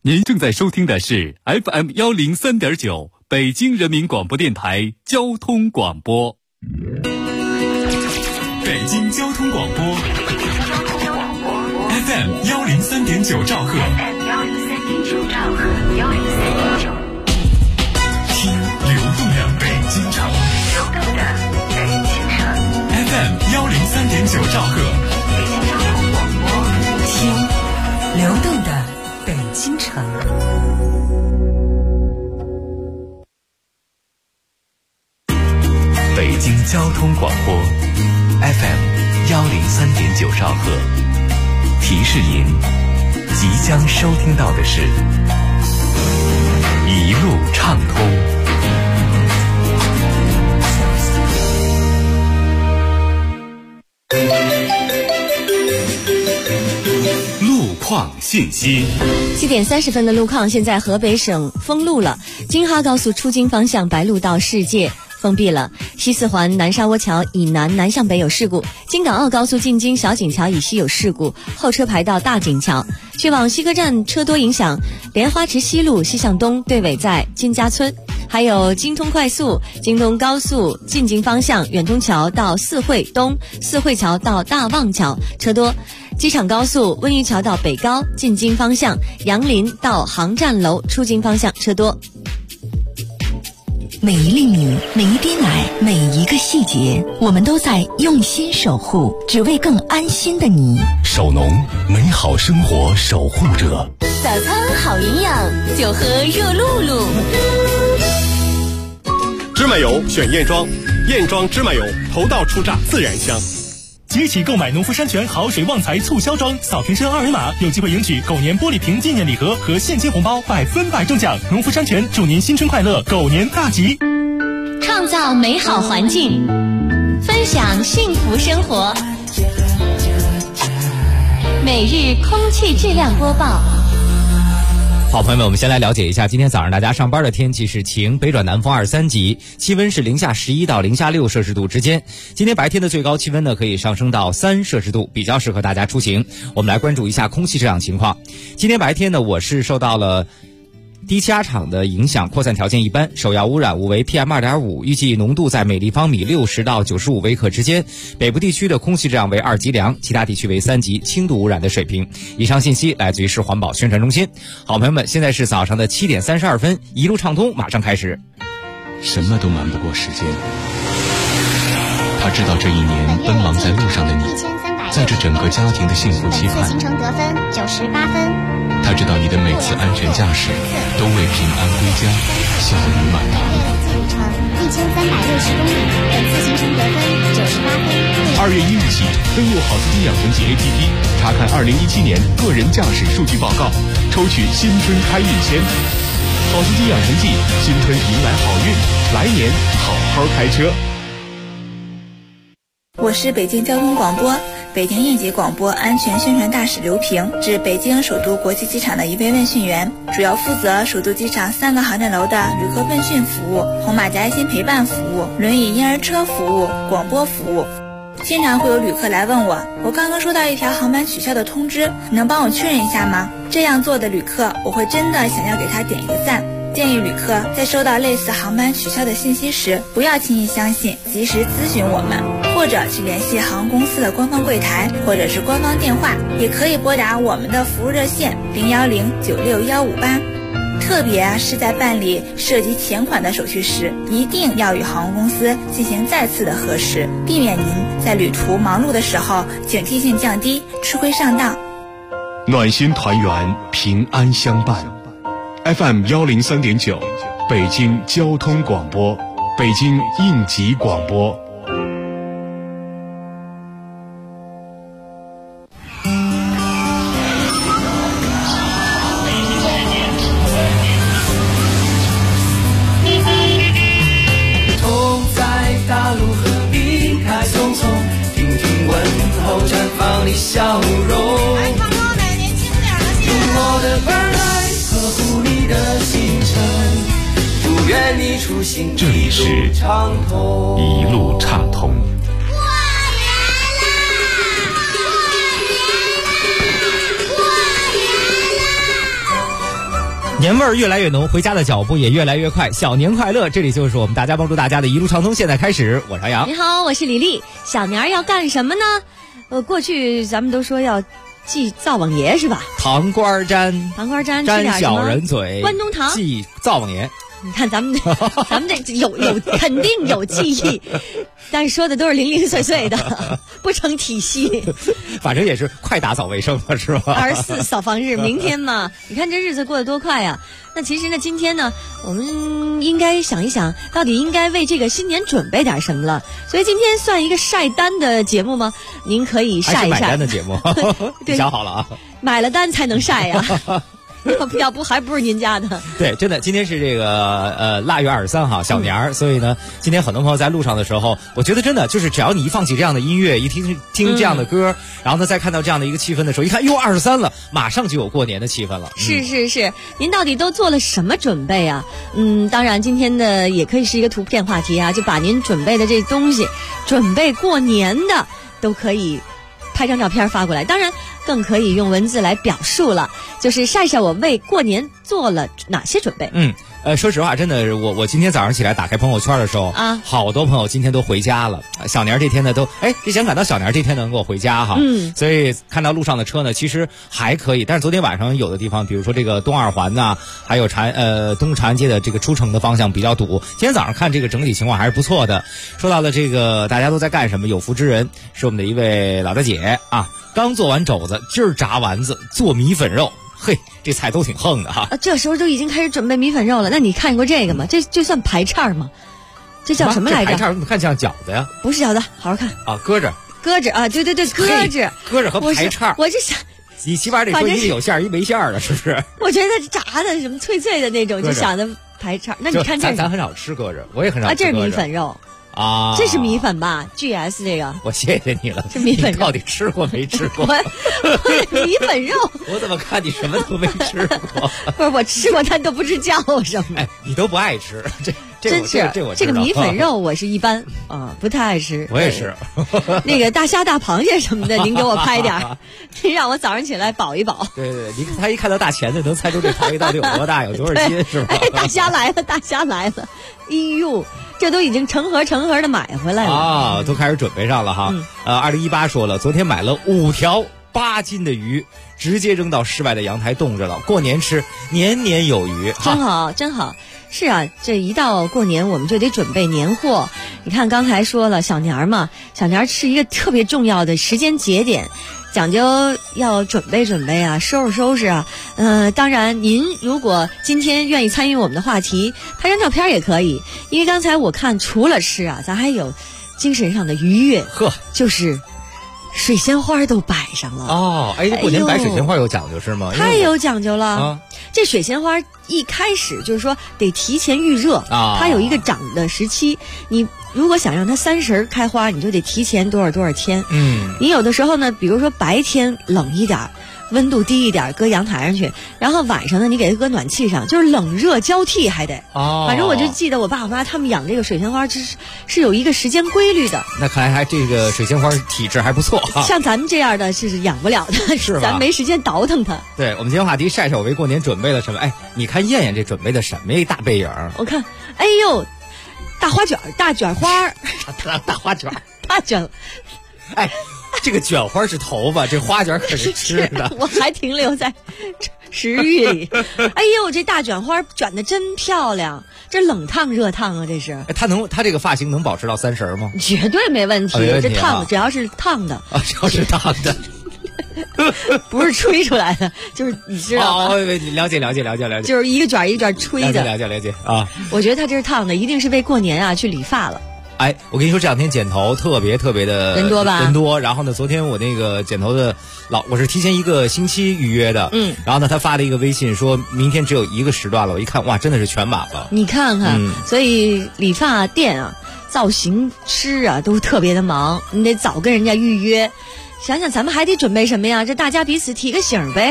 您正在收听的是 FM103.9 北京人民广播电台交通广播。北京交通广播 FM103.9 兆赫，听流动的北京城FM103.9 兆赫， 听流动的北京城。 北京交通广播 FM103.9 兆赫，提示您即将收听到的是一路畅通。 路况信息。 7点30分的路况，现在河北省封路了。京哈高速出京方向白鹿到世界封闭了，西四环南沙窝桥以南向北有事故，京港澳高速进京小井桥以西有事故，后车排到大井桥。去往西客站车多影响，莲花池西路西向东队尾在金家村。还有京通快速、京东高速进京方向远通桥到四惠东、四惠桥到大望桥车多。机场高速温榆桥到北高进京方向，杨林到航站楼出京方向车多。 每一粒米，每一滴奶，每一个细节，我们都在用心守护，只为更安心的你。 守农，美好生活守护者。 早餐好营养，就喝热露露。 芝麻油选燕庄，燕庄芝麻油头道出榨，自然香。 即起购买农夫山泉好水旺财促销装，扫瓶身2维码，有机会赢取狗年玻璃瓶纪念礼盒和现金红包，100%中奖。农夫山泉祝您新春快乐，狗年大吉！ 创造美好环境，分享幸福生活。每日空气质量播报。 好朋友们，我们先来了解一下今天早上大家上班的天气是晴，北转南风2、3级，气温是-11到-6摄氏度之间。今天白天的最高气温呢可以上升到3摄氏度，比较适合大家出行。我们来关注一下空气质量情况。今天白天呢，我市受到了低气压场的影响，扩散条件一般，首要污染物为 PM2.5， 预计浓度在每立方米60到95微克之间。北部地区的空气质量为2级良，其他地区为3级轻度污染的水平。以上信息来自于市环保宣传中心。好朋友们，现在是早上的7点32分，一路畅通马上开始。 什么都瞒不过时间，他知道这一年奔忙在路上的你，在这整个家庭的幸福期盼， 行程得分98分。 他知道你的每次安全驾驶都为平安归家笑语满堂。 1360公里，本次行程得分98分。 2月1日起，登录好司机养成记 APP， 查看2017年个人驾驶数据报告，抽取新春开运签。好司机养成记，新春迎来好运，来年好好开车。 我是北京交通广播北京应急广播安全宣传大使刘平，是北京首都国际机场的一位问讯员，主要负责首都机场3个航站楼的旅客问讯服务、红马甲爱心陪伴服务、轮椅婴儿车服务、广播服务。经常会有旅客来问我刚刚收到一条航班取消的通知，你能帮我确认一下吗？这样做的旅客，我会真的想要给他点一个赞。建议旅客在收到类似航班取消的信息时，不要轻易相信，及时咨询我们，或者去联系航空公司的官方柜台，或者是官方电话，也可以拨打我们的服务热线010-96158。特别是在办理涉及钱款的手续时，一定要与航空公司进行再次的核实，避免您在旅途忙碌的时候警惕性降低，吃亏上当。 暖心团圆，平安相伴。FM103.9， 北京交通广播，北京应急广播。 痛在大路和离开匆匆，听听问候，绽放你笑容。用我的耳来呵护你的行程，祝愿你出行这里是一路畅通。 年味儿越来越浓，回家的脚步也越来越快。小年快乐！这里就是我们大家帮助大家的一路畅通。现在开始，我是杨洋。 你好，我是李丽。小年儿要干什么呢？过去咱们都说要祭灶王爷是吧？ 糖瓜粘，粘小人嘴， 关东糖， 祭灶王爷。 你看咱们这有肯定有记忆，但是说的都是零零碎碎的，不成体系。 反正也是快打扫卫生了，是吧 ？24扫房日，明天嘛，你看这日子过得多快呀！那其实呢，今天呢，我们应该想一想，到底应该为这个新年准备点什么了。所以今天算一个晒单的节目吗？您可以晒一晒。 还是买单的节目，你想好了啊？ 买了单才能晒呀。要不还不是您家的。 对，真的，今天是这个腊月23号小年儿，所以呢，今天很多朋友在路上的时候，我觉得真的就是只要你一放起这样的音乐，一听这样的歌，然后呢再看到这样的一个气氛的时候，一看哟23了，马上就有过年的气氛了。 是，您到底都做了什么准备啊？当然今天的也可以是一个图片话题啊，就把您准备的这东西，准备过年的都可以拍张照片发过来，当然更可以用文字来表述了，就是晒晒我为过年做了哪些准备。 说实话，真的，我今天早上起来打开朋友圈的时候啊，好多朋友今天都回家了。小年这天呢，就想赶到小年这天能够回家哈。所以看到路上的车呢，其实还可以。但是昨天晚上有的地方，比如说这个东二环呐，还有东长安街的这个出城的方向比较堵。今天早上看这个整体情况还是不错的。说到了这个大家都在干什么，有福之人是我们的一位老大姐啊，刚做完肘子，今儿炸丸子，做米粉肉。嘿，这菜都挺横的哈！ 这时候都已经开始准备米粉肉了。那你看过这个吗？这算排叉吗？这叫什么来着？ 排叉怎么看像饺子呀？ 不是饺子，好好看啊！搁着啊！对，搁着和排叉。 我就想， 你起码得说一有馅儿一没馅儿的，是不是？ 我觉得炸的什么脆脆的那种，就想着排叉。那你看这， 咱很少吃搁着，我也很少吃这是米粉肉。 啊， 这是米粉吧 ？GS 这个， 我谢谢你了。 这米粉肉到底吃过没吃过？ 米粉肉， 我怎么看你什么都没吃过？ 不是我吃过，但都不知叫什么。 哎，你都不爱吃， 真是这个米粉肉我是一般啊，不太爱吃。 我也是。 那个大虾、大螃蟹什么的，您给我拍点儿，让我早上起来饱一饱。 对，他一看到大钳子，能猜出这螃蟹到底有多大，有多少斤，是吧？ 哎，大虾来了！哎呦！这都已经成盒的买回来了啊，都开始准备上了哈。2018说了，昨天买了5条8斤的鱼，直接扔到室外的阳台冻着了，过年吃，年年有余。 真好。是啊，这一到过年我们就得准备年货。你看刚才说了，小年嘛，小年是一个特别重要的时间节点。讲究要准备啊，收拾啊。当然您如果今天愿意参与我们的话题，拍张照片也可以。因为刚才我看除了吃啊，咱还有精神上的愉悦。就是水仙花都摆上了。 哦，过年摆水仙花有讲究是吗？ 太有讲究了。这水仙花一开始就是说得提前预热啊，它有一个长的时期。你如果想让它30开花，你就得提前多少天。你有的时候呢，比如说白天冷一点，温度低一点，搁阳台上去，然后晚上呢，你给它搁暖气上，就是冷热交替还得。反正我就记得我爸我妈他们养这个水仙花是有一个时间规律的。 那看来还这个水仙花体质还不错啊。 像咱们这样的是养不了的， 是吧？ 咱没时间倒腾它。 对，我们今天话题晒晒我为过年准备了什么？你看燕燕这准备的什么一大背影？ 我看，哎呦，大花卷，大卷花， 大花卷， 大卷， 这个卷花是头发，这花卷可是吃的。 我还停留在食欲里。哎呦，这大卷花卷得真漂亮，这冷烫热烫啊，这是。 他这个发型能保持到30吗？ 绝对没问题。这烫的，只要是烫的啊，只要是烫的。 不是吹出来的，就是你知道吗？ 了解， 就是一个卷一个卷吹的。 了解啊！ 我觉得他这是烫的，一定是为过年啊去理发了。 我跟你说，这2天剪头特别的人多吧？ 人多。然后呢，昨天我那个剪头的我是提前1个星期预约的。然后呢，他发了一个微信，说明天只有1个时段了。我一看，哇，真的是全满了。 你看看，所以理发店啊、造型师啊都特别的忙，你得早跟人家预约。想想咱们还得准备什么呀？这大家彼此提个醒呗。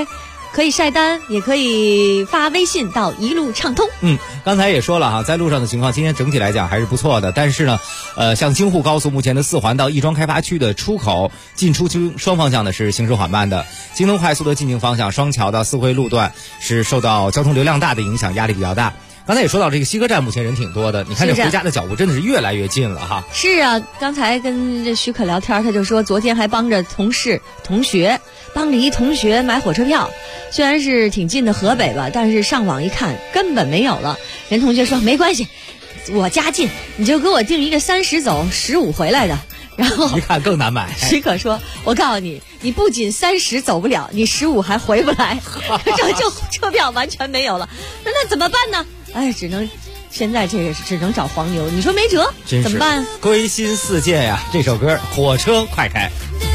可以晒单，也可以发微信到一路畅通。 刚才也说了哈，在路上的情况今天整体来讲还是不错的，但是呢，像京沪高速目前的4环到亦庄开发区的出口进出双方向呢是行驶缓慢的，京东快速的进京方向双桥到四惠路段是受到交通流量大的影响，压力比较大。刚才也说到这个西客站目前人挺多的，你看这回家的脚步真的是越来越近了哈。 是啊，刚才跟这许可聊天，他就说昨天还帮着同学买火车票，虽然是挺近的河北吧，但是上网一看根本没有了。人同学说没关系，我家近，你就给我订一个30走15回来的。然后一看更难买。 许可说，我告诉你，你不仅30走不了，你15还回不来，这就车票完全没有了。那怎么办呢？哎，现在这个只能找黄牛，你说没辙，怎么办？ 归心似箭呀，这首歌火车快开。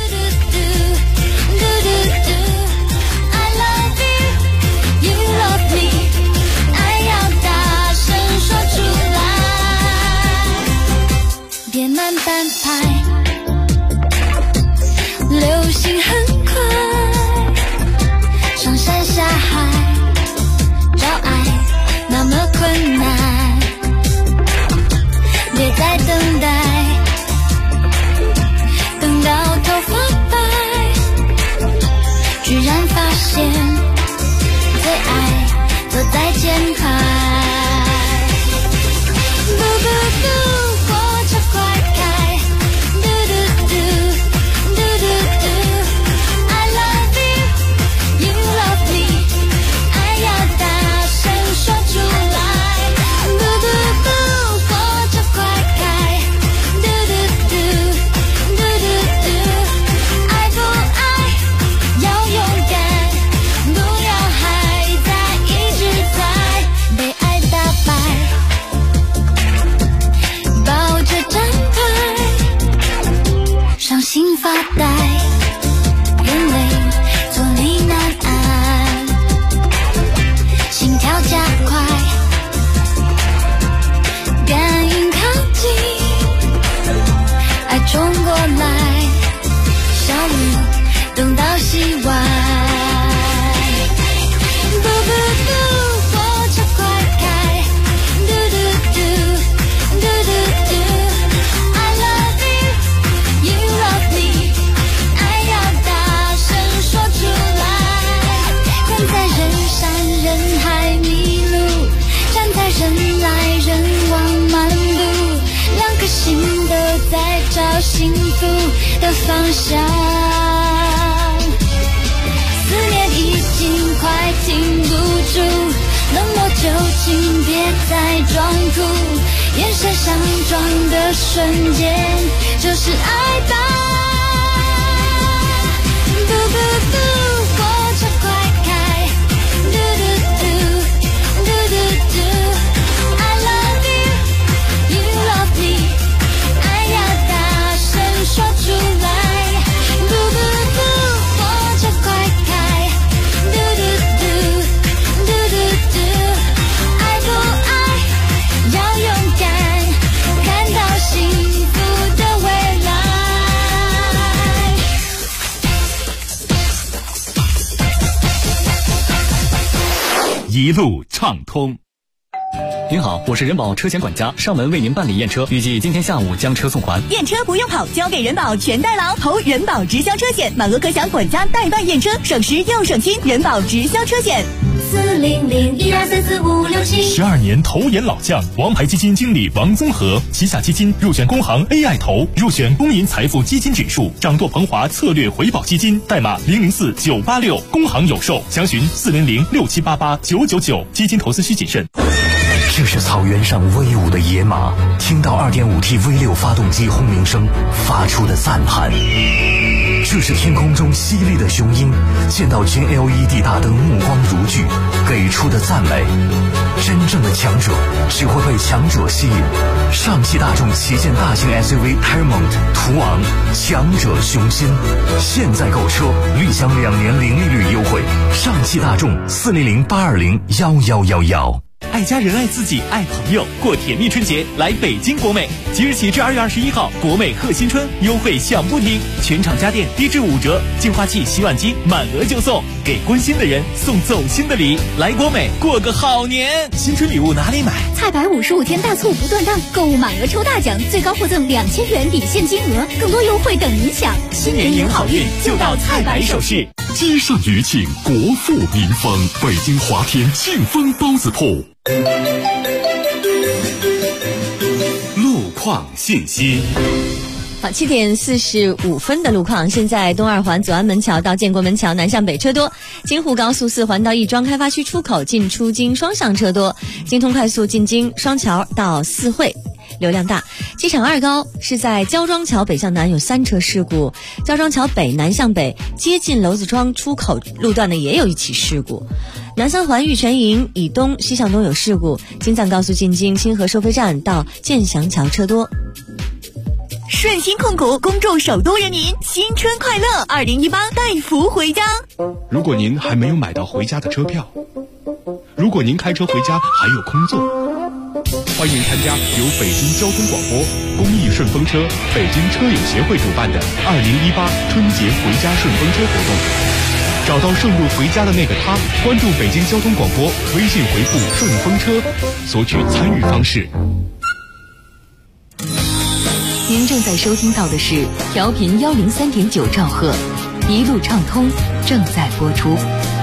别慢半拍，流星很快，上山下海，找爱那么困难，别再等待，等到头发白，居然发现最爱走在前排。心发呆，眼泪坐立难安，心跳加快，感应靠近，爱冲过来，小路等到西湾。幸福的方向，思念已经快停不住，冷漠就请别再装酷，眼神相撞的瞬间就是爱吧。嘟嘟嘟，火车快开，嘟嘟嘟，嘟嘟嘟。I love you, you love me。说出来，嘟嘟嘟，火车快开，嘟嘟嘟，嘟嘟嘟，爱不爱要勇敢，看到幸福的未来。 一路畅通。您好，我是人保车险管家，上门为您办理验车，预计今天下午将车送还。 验车不用跑，交给人保全代劳，投人保直销车险，满额可享管家代办验车，省时又省心。人保直销车险 ，40012345672年投研老将，王牌基金经理王宗和，旗下基金入选工行 AI 投，入选公银财富基金指数，掌舵鹏华策略回报基金，代码004986，工行有售，详询40067889999，基金投资需谨慎。 这是草原上威武的野马，听到 2.5T V6 发动机轰鸣声发出的赞叹；这是天空中犀利的雄鹰，见到全 LED 大灯目光如炬，给出的赞美。真正的强者只会被强者吸引。上汽大众旗舰大型 SUV Paramount 途昂，强者雄心，现在购车立享2年零利率优惠。上汽大众40082011111。 爱家人爱自己爱朋友，过甜蜜春节来北京国美。即日起至2月21号，国美贺新春优惠享不停，全场家电低至5折，净化器、洗碗机满额就送，给关心的人送走心的礼。来国美过个好年，新春礼物哪里买？ 菜百55天大促不断档，购物满额抽大奖，最高获赠2000元抵现金额，更多优惠等您享。 新年迎好运就到菜百首饰。 街上余庆，国富民丰，北京华天庆丰包子铺。 路况信息。 好，7点45分的路况，现在东二环左安门桥到建国门桥南向北车多，京沪高速4环到亦庄开发区出口进出京双向车多，京通快速进京双桥到四惠流量大。机场2高是在焦庄桥北向南有3车事故，焦庄桥北南向北接近娄子庄出口路段呢也有一起事故。南三环玉泉营以东西向东有事故，京藏高速进京清河收费站到建祥桥车多。 顺鑫控股恭祝首都人民新春快乐，2018带福回家。 如果您还没有买到回家的车票，如果您开车回家还有空座，欢迎参加由北京交通广播、公益顺风车、北京车友协会主办的2018春节回家顺风车活动。找到顺路回家的那个他，关注北京交通广播，微信回复顺风车，索取参与方式。 您正在收听到的是调频103.9兆赫，一路畅通正在播出。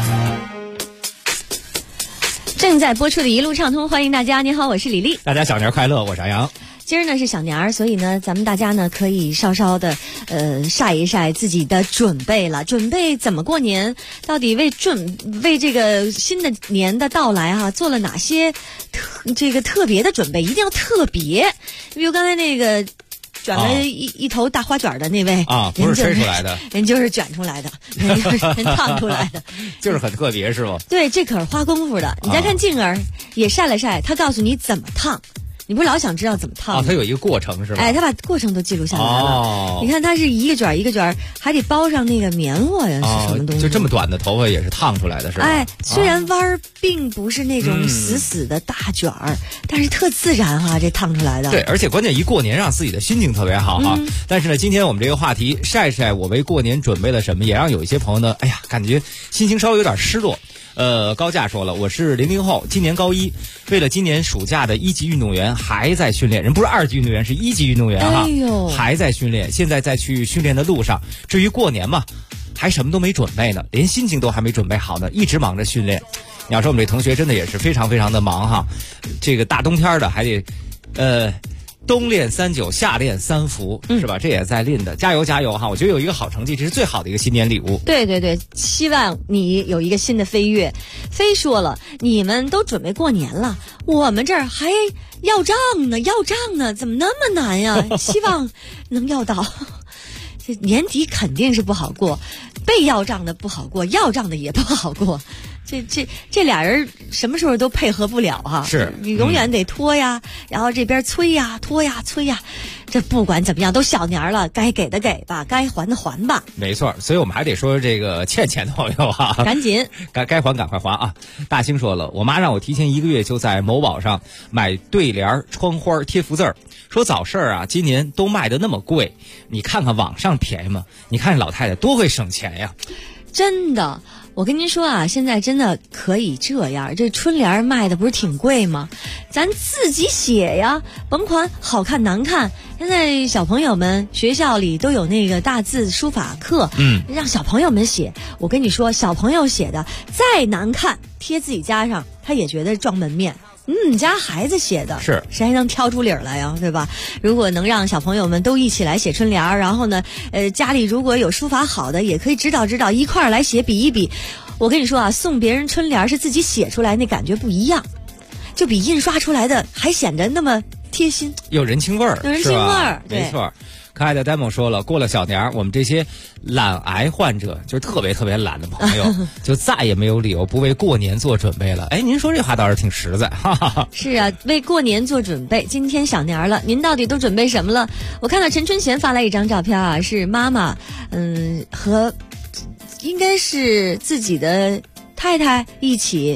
正在播出的一路畅通，欢迎大家。您好，我是李丽。 大家小年快乐，我是杨洋。 今儿呢是小年儿，所以呢咱们大家呢可以稍稍的晒一晒自己的准备了。准备怎么过年？到底为这个新的年的到来做了哪些特别的准备？一定要特别。比如刚才那个卷了一头大花卷的那位不是吹出来的， 人就是卷出来的，人就是烫出来的， 就是很特别是吧？ 对，这可是花功夫的。你再看静儿也晒了晒，他告诉你怎么烫。你不是老想知道怎么烫吗？ 它有一个过程是吧？ 他把过程都记录下来了。你看，它是一个卷一个卷，还得包上那个棉花呀，是什么东西？ 就这么短的头发也是烫出来的，是吧？ 虽然弯儿并不是那种死的大卷儿，但是特自然这烫出来的。 对，而且关键一过年让自己的心情特别好但是呢，今天我们这个话题晒晒我为过年准备了什么，也让有一些朋友呢，感觉心情稍微有点失落。高价说了，我是00后，今年高1，为了今年暑假的1级运动员还在训练，人不是2级运动员，是1级运动员还在训练，现在在去训练的路上。至于过年嘛，还什么都没准备呢，连心情都还没准备好呢，一直忙着训练。你要说我们这同学真的也是非常非常的忙这个大冬天的还得冬练3九，夏练3伏，是吧？这也在练的，加油加油我觉得有一个好成绩，这是最好的一个新年礼物。 对对对，希望你有一个新的飞跃。飞说了，你们都准备过年了，我们这儿还要账呢，怎么那么难呀？希望能要到。这年底肯定是不好过，被要账的不好过，要账的也不好过。这俩人什么时候都配合不了是你永远得拖呀，然后这边催呀拖呀催呀，这不管怎么样都小年了，该给的给吧，该还的还吧。 没错，所以我们还得说这个欠钱的朋友赶紧该还赶快还大兴说了，我妈让我提前1个月就在某宝上买对联、窗花、贴福字，说早市今年都卖的那么贵，你看看网上便宜吗？你看老太太多会省钱呀。 真的，我跟您说现在真的可以这样，这春联卖的不是挺贵吗？咱自己写呀，甭管好看难看。现在小朋友们学校里都有那个大字书法课，让小朋友们写。我跟你说，小朋友写的再难看，贴自己家上他也觉得撞门面。你家孩子写的， 是谁还能挑出理儿来呀？对吧？如果能让小朋友们都一起来写春联，然后呢，家里如果有书法好的，也可以指导一块儿来写，比一比。我跟你说送别人春联是自己写出来，那感觉不一样，就比印刷出来的还显得那么贴心， 有人情味儿， 有人情味儿， 没错。可爱的 demo 说了，过了小年，我们这些懒癌患者，就是特别特别懒的朋友，就再也没有理由不为过年做准备了。您说这话倒是挺实在， 是啊，为过年做准备。今天小年了，您到底都准备什么了？我看到陈春贤发来一张照片是妈妈，和应该是自己的太太一起，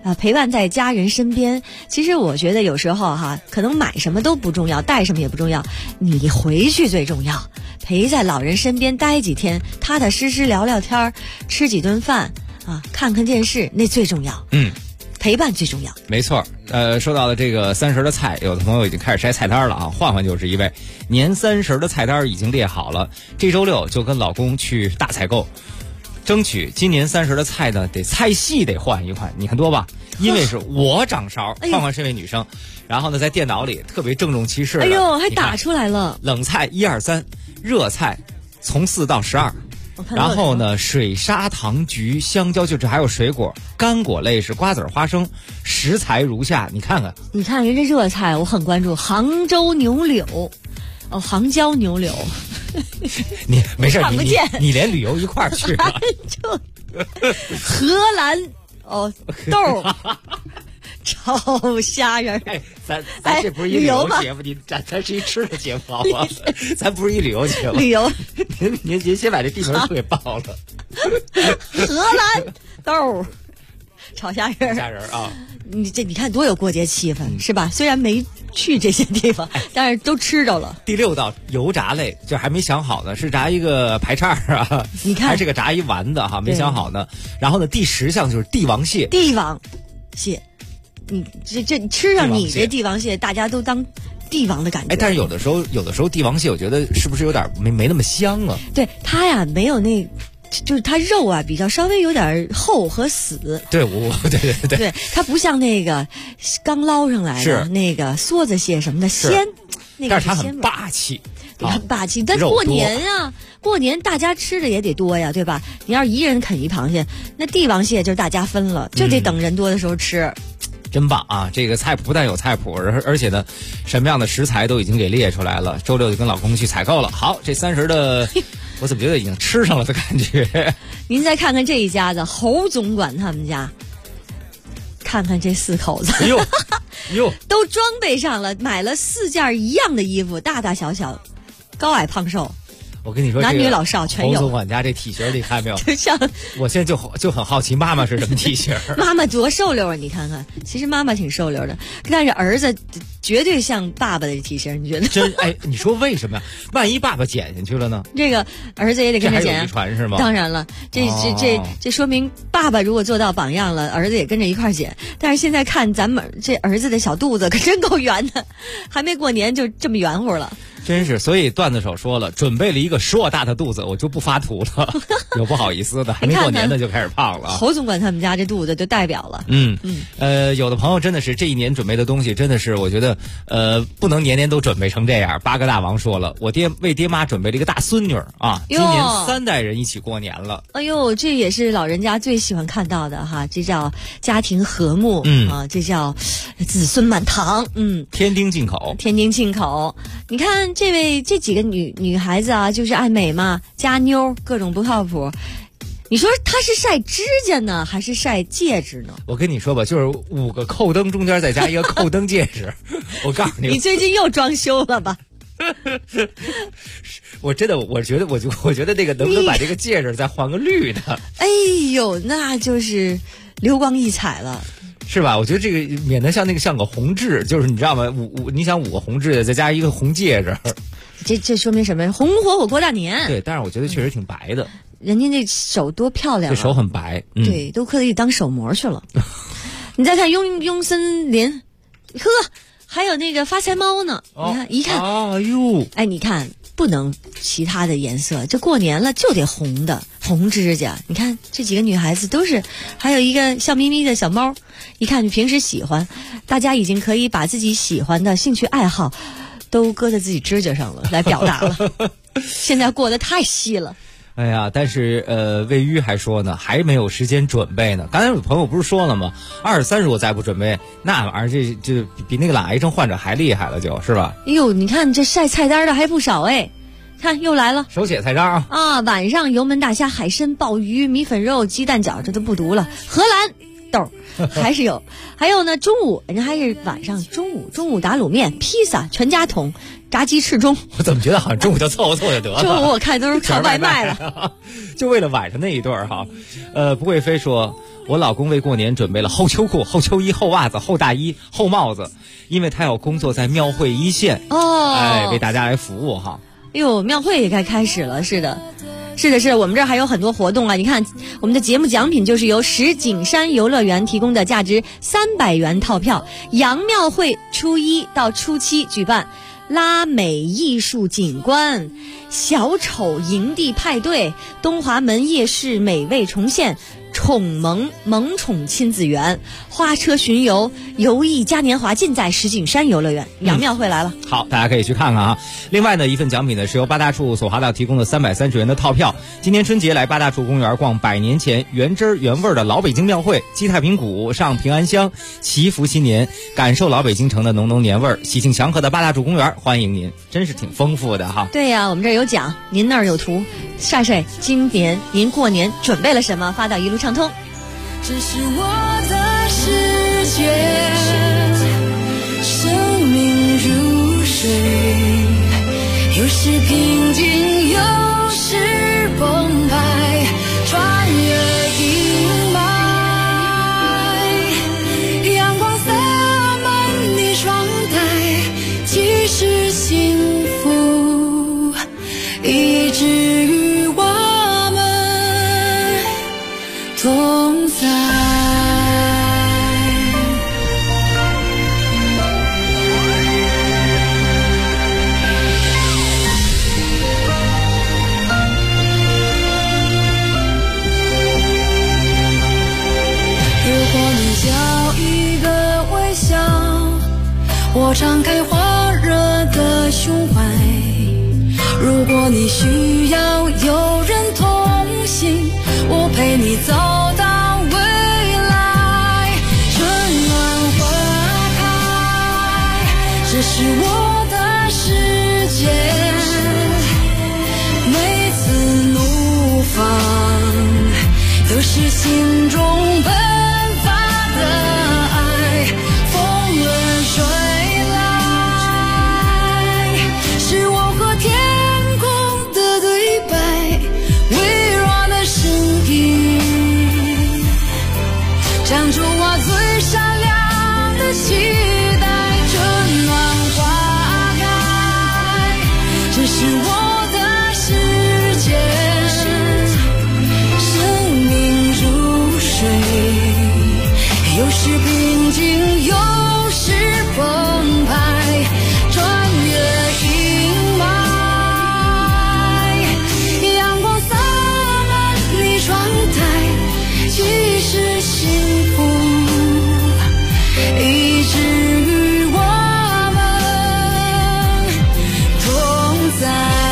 陪伴在家人身边。其实我觉得有时候哈，可能买什么都不重要，带什么也不重要，你回去最重要。陪在老人身边待几天，踏踏实实聊聊天，吃几顿饭啊，看看电视，那最重要。陪伴最重要。 没错。说到了这个30的菜，有的朋友已经开始筛菜单了啊。焕焕就是一位，年30的菜单已经列好了，这周6就跟老公去大采购，争取今年30的菜呢，菜系得换一换。你看多吧？因为是我掌勺，焕焕是位女生，然后呢，在电脑里特别郑重其事的， 哎呦，还打出来了。 冷菜1、2、3，热菜从4到12。然后呢，水砂糖橘香蕉，就这还有水果，干果类是瓜子花生，食材如下，你看看。 你看人家热菜，我很关注杭州牛柳，杭椒牛柳。 你没事， 看不见， 你连旅游一块儿去了。 荷兰豆炒虾仁。 哎，咱这不是一旅游节目，咱是一吃的节目，好吗？咱不是一旅游节目。 旅游， 您先把这地名给报了。 荷兰豆炒虾仁。 虾仁啊！ 你看多有过节气氛，是吧？虽然没去这些地方，但是都吃着了。 第6道油炸类，就还没想好呢，是炸一个排叉啊， 你看还是个炸一丸子哈，没想好呢。然后呢，第10项就是帝王蟹。 帝王蟹。你这吃上你这帝王蟹，大家都当帝王的感觉。 哎，但是有的时候帝王蟹，我觉得是不是有点没那么香啊？ 对，它呀没有那，就是它肉啊比较稍微有点厚和死。 对，对， 它不像那个刚捞上来的那个梭子蟹什么的鲜，那个但是它很霸气。 很霸气，但过年啊，过年大家吃的也得多呀，对吧？你要是一人啃一螃蟹，那帝王蟹就是大家分了，就得等人多的时候吃。 真棒啊！这个菜谱不但有菜谱，而且呢，什么样的食材都已经给列出来了。周6就跟老公去采购了。好，这30的，我怎么觉得已经吃上了的感觉？ 您再看看这一家子侯总管他们家，看看这4口子， 哟， 都装备上了，买了4件一样的衣服，大大小小，高矮胖瘦。 我跟你说， 男女老少全有。 侯总管家这体型你看没有？ 就像我现在就很好奇，妈妈是什么体型？ 妈妈多瘦溜啊！你看看，其实妈妈挺瘦溜的，但是儿子绝对像爸爸的体型，你觉得？ 真哎，你说为什么呀？万一爸爸减下去了呢？ 这个儿子也得跟着减， 这还有遗传是吗？ 当然了，这说明爸爸如果做到榜样了，儿子也跟着一块减。但是现在看咱们这儿子的小肚子可真够圆的，还没过年就这么圆乎了。 真是，所以段子手说了，准备了一个硕大的肚子，我就不发图了，有不好意思的，还没过年的就开始胖了。 侯总管他们家这肚子就代表了。 有的朋友真的是这一年准备的东西，真的是我觉得，不能年年都准备成这样。8个大王说了，我为爹妈准备了一个大孙女啊，今年3代人一起过年了。 哎呦，这也是老人家最喜欢看到的哈，这叫家庭和睦，这叫子孙满堂， 天丁进口， 天丁进口。你看这几个女孩子啊，就是爱美嘛，加妞各种不靠谱。你说她是晒指甲呢，还是晒戒指呢？ 我跟你说吧，就是5个扣灯中间再加一个扣灯戒指。我告诉你， 你最近又装修了吧？ 我觉得那个能不能把这个戒指再换个绿的？ 哎呦，那就是流光溢彩了。 是吧？我觉得这个免得像个红痣，就是你知道吗？你想5个红痣再加一个红戒指， 这说明什么？红火火过大年。 对，但是我觉得确实挺白的。 人家这手多漂亮啊！ 这手很白， 对，都可以当手模去了。你再看雍森林，呵，还有那个发财猫呢。你看， 哎呦， 哎，你看。不能其他的颜色，这过年了就得红的，红指甲。你看这几个女孩子都是，还有一个笑眯眯的小猫，一看你平时喜欢，大家已经可以把自己喜欢的兴趣爱好都搁在自己指甲上了来表达了。现在过得太细了。 哎呀，但是魏玉还说呢，还没有时间准备呢。刚才有朋友不是说了吗？23如果再不准备，那玩意儿这就比那个懒癌症患者还厉害了，就是吧？ 哎呦，你看这晒菜单的还不少哎，看又来了， 手写菜单啊！晚上油焖大虾、海参、鲍鱼、米粉肉、鸡蛋饺，这都不读了。荷兰豆还是有，还有呢，中午人家还是晚上中午打卤面、披萨、全家桶。炸鸡翅中， 我怎么觉得好像中午就凑合就得了？ 中午我看都是靠外卖了， 就为了晚上那一顿哈。不贵妃说， 我老公为过年准备了厚秋裤、厚秋衣、厚袜子、厚大衣、厚帽子，因为他要工作在庙会一线为大家来服务哈。 哎呦，庙会也该开始了，是的，我们这儿还有很多活动啊！你看，我们的节目奖品就是由石景山游乐园提供的价值300元套票，杨庙会初1到初7举办拉美艺术景观、小丑营地派对、东华门夜市美味重现、萌宠亲子园、花车巡游、游艺嘉年华，尽在石景山游乐园。杨庙会来了， 好，大家可以去看看啊。另外呢，一份奖品呢是由八大处索华道提供的330元的套票。今年春节来八大处公园逛100年前原汁原味的老北京庙会，击太平鼓，上平安香，祈福新年，感受老北京城的浓浓年味儿。喜庆祥和的八大处公园欢迎您，真是挺丰富的哈。 对呀，我们这儿有奖，您那儿有图，晒晒今年您过年准备了什么？发到一路畅通。 这是我的世界，生命如水，有时平静，有时澎湃，穿越阴霾，阳光洒满你双带，即使幸福一直与我们同在。我敞开火热的胸怀，如果你需要有人同行，我陪你走到未来。春暖花开，这是我的世界，每次怒放都是心中奔发的爱，风润水唱出我最闪亮的期待，春暖花开，这是我的世界，生命如水，有时平静，有时澎湃，穿越阴霾，阳光洒满你双带，即使幸一直与我们同在。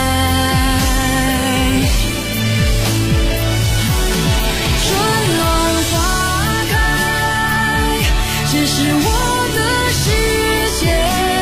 春暖花开，这是我的世界，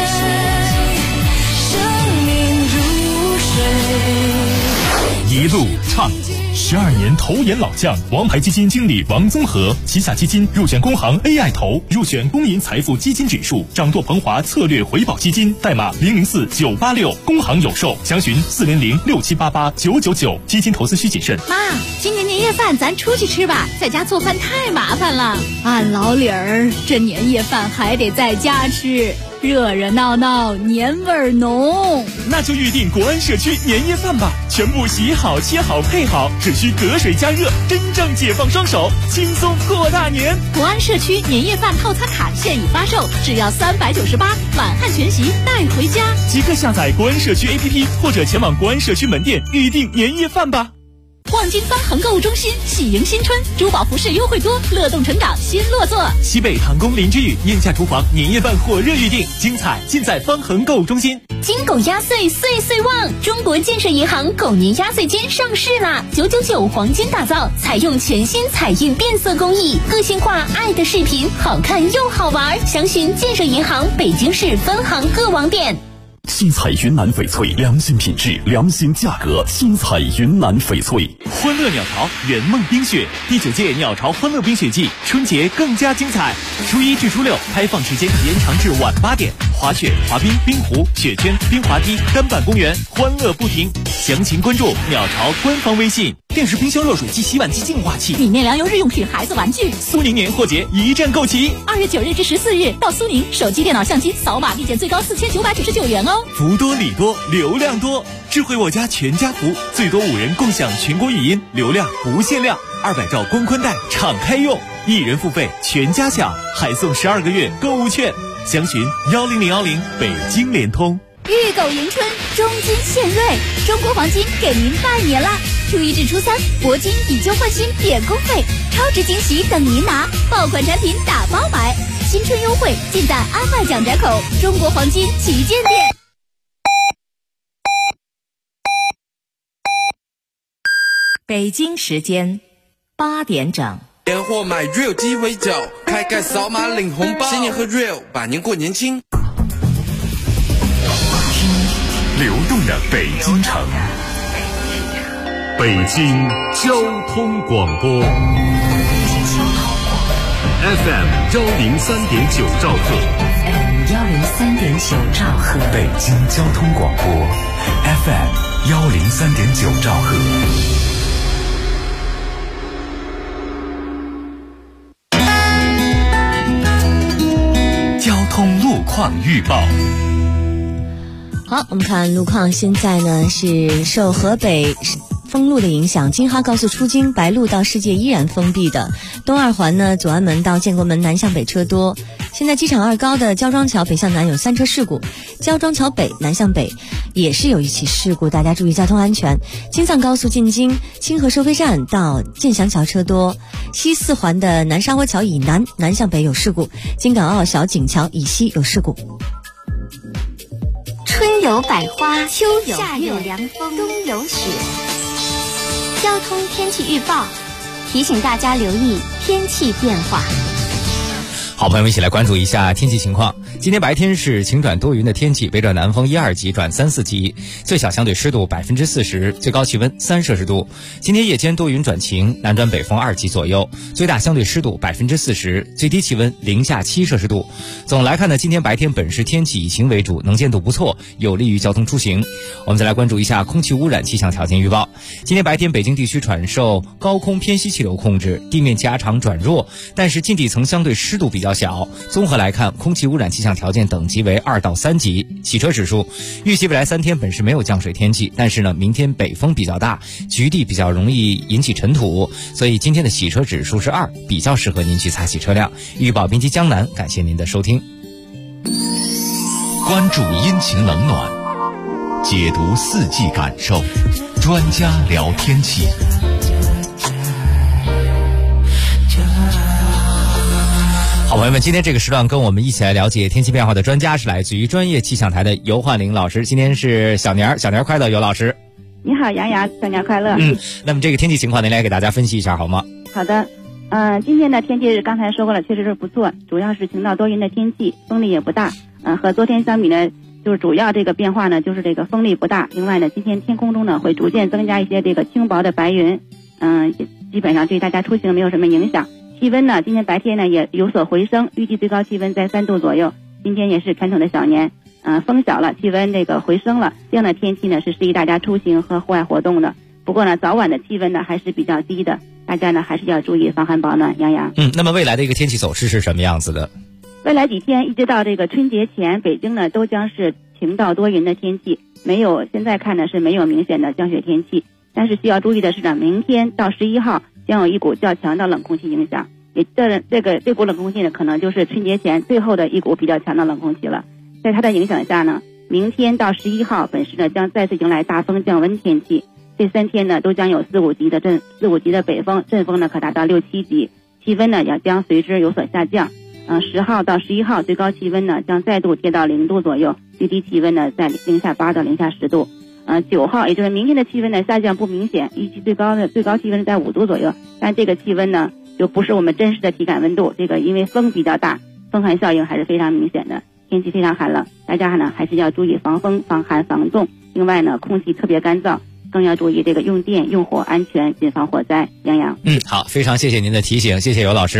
生命如水。 一路畅，12年投研老将，王牌基金经理王宗和，旗下基金入选工行 AI 投，入选公银财富基金指数，掌舵鹏华策略回报基金，代码004986，工行有售，详询40067889999。基金投资需谨慎。 妈，今年年夜饭咱出去吃吧，在家做饭太麻烦了。按老理儿，这年夜饭还得在家吃，热热闹闹，年味儿浓。 那就预定国安社区年夜饭吧，全部洗好、切好、配好，只需隔水加热，真正解放双手，轻松过大年。 国安社区年夜饭套餐卡现已发售，只要398，满汉全席带回家。 即刻下载国安社区 APP 或者前往国安社区门店预定年夜饭吧。 望京方恒购物中心喜迎新春，珠宝服饰优惠多，乐动成长新落座。 西北唐宫林之宇宴夏厨房年夜饭火热预定，精彩尽在方恒购物中心。 金狗压岁岁岁旺，中国建设银行狗年压岁金上市啦！999黄金打造，采用全新彩印变色工艺，个性化爱的视频，好看又好玩。详询建设银行北京市分行各网点。 新彩云南翡翠，良心品质，良心价格。新彩云南翡翠， 欢乐鸟巢圆梦冰雪第9届鸟巢欢乐冰雪季，春节更加精彩。初1至初6开放时间延长至晚8点， 滑雪、滑冰、冰壶、雪圈、冰滑梯、单板公园，欢乐不停。详情关注鸟巢官方微信。电视、冰箱、热水机、洗碗机、净化器、 米面粮油日用品、孩子玩具。 苏宁年货节一站购齐 ，2月9日至14日到苏宁，手机、电脑、相机扫码立减最高4999元哦。 福多礼多，流量多，智慧我家全家福，最多5人共享全国语音，流量不限量，200兆光宽带敞开用，1人付费全家享，还送12个月购物券。详询10010北京联通。 预购迎春，中金献瑞，中国黄金给您拜年啦！初1至初3，铂金以旧换新免工费，超值惊喜等您拿，爆款产品打包买，新春优惠尽在安迈蒋宅口中国黄金旗舰店。北京时间8点整。 年货买 Real 鸡尾酒，开盖扫码领红包，新年喝 Real， 百年过年轻。 流动的北京城，北京交通广播 FM 103.9兆赫 103.9兆赫， 北京交通广播 FM 103.9兆赫。交通路况预报。 好，我们看路况，现在呢是受河北封路的影响，京哈高速出京白鹿到世界依然封闭的，东二环呢左安门到建国门南向北车多。现在机场2高的焦庄桥北向南有3车事故，焦庄桥北南向北也是有一起事故，大家注意交通安全。京藏高速进京清河收费站到建祥桥车多，西4环的南沙窝桥以南南向北有事故，京港澳小井桥以西有事故。 春有百花，秋有夏有凉风，冬有雪。交通天气预报提醒大家留意天气变化。 好，朋友们一起来关注一下天气情况。今天白天是晴转多云的天气，北转南风1、2级转3、4级，最小相对湿度40%，最高气温3摄氏度。今天夜间多云转晴，南转北风2级左右，最大相对湿度40%，最低气温零下7摄氏度。总来看呢，今天白天本市天气以晴为主，能见度不错，有利于交通出行。我们再来关注一下空气污染气象条件预报。今天白天北京地区转受高空偏西气流控制，地面加长转弱，但是近地层相对湿度比较小。综合来看，空气污染气象条件等级为2到3级。洗车指数，预计未来3天本市没有降水天气，但是呢，明天北风比较大，局地比较容易引起尘土，所以今天的洗车指数是2，比较适合您去擦洗车辆。预报编辑江南，感谢您的收听。 关注阴晴冷暖，解读四季感受，专家聊天气。 好，朋友们，今天这个时段跟我们一起来了解天气变化的专家是来自于专业气象台的尤焕玲老师。今天是小年快乐，尤老师。 你好，杨洋，小年快乐。 那么这个天气情况您来给大家分析一下好吗？ 好的，今天的天气刚才说过了，确实是不错，主要是晴到多云的天气，风力也不大。和昨天相比呢，就是主要这个变化呢，就是这个风力不大。另外呢，今天天空中呢会逐渐增加一些这个轻薄的白云，基本上对大家出行没有什么影响。气温呢，今天白天呢也有所回升，预计最高气温在3度左右。今天也是传统的小年，风小了，气温这个回升了，这样的天气呢是适宜大家出行和户外活动的。不过呢，早晚的气温呢还是比较低的，大家呢还是要注意防寒保暖。杨洋， 那么未来的一个天气走势是什么样子的？ 未来几天一直到这个春节前，北京呢都将是晴到多云的天气，现在看呢是没有明显的降雪天气。但是需要注意的是呢，明天到11号将有一股较强的冷空气影响，这股冷空气呢，可能就是春节前最后的一股比较强的冷空气了。在它的影响下呢，明天到11号，本市呢将再次迎来大风降温天气。这3天呢都将有4、5级的北风，阵风呢可达到6、7级，气温呢也将随之有所下降。10号到11号最高气温呢将再度跌到0度左右，最低气温呢在零下8到零下10度。9号也就是明天的气温呢下降不明显，预计最高气温在5度左右，但这个气温呢就不是我们真实的体感温度，这个因为风比较大，风寒效应还是非常明显的，天气非常寒冷，大家呢还是要注意防风、防寒、防冻。另外呢，空气特别干燥，更要注意这个用电用火安全，谨防火灾。杨洋， 好，非常谢谢您的提醒，谢谢尤老师。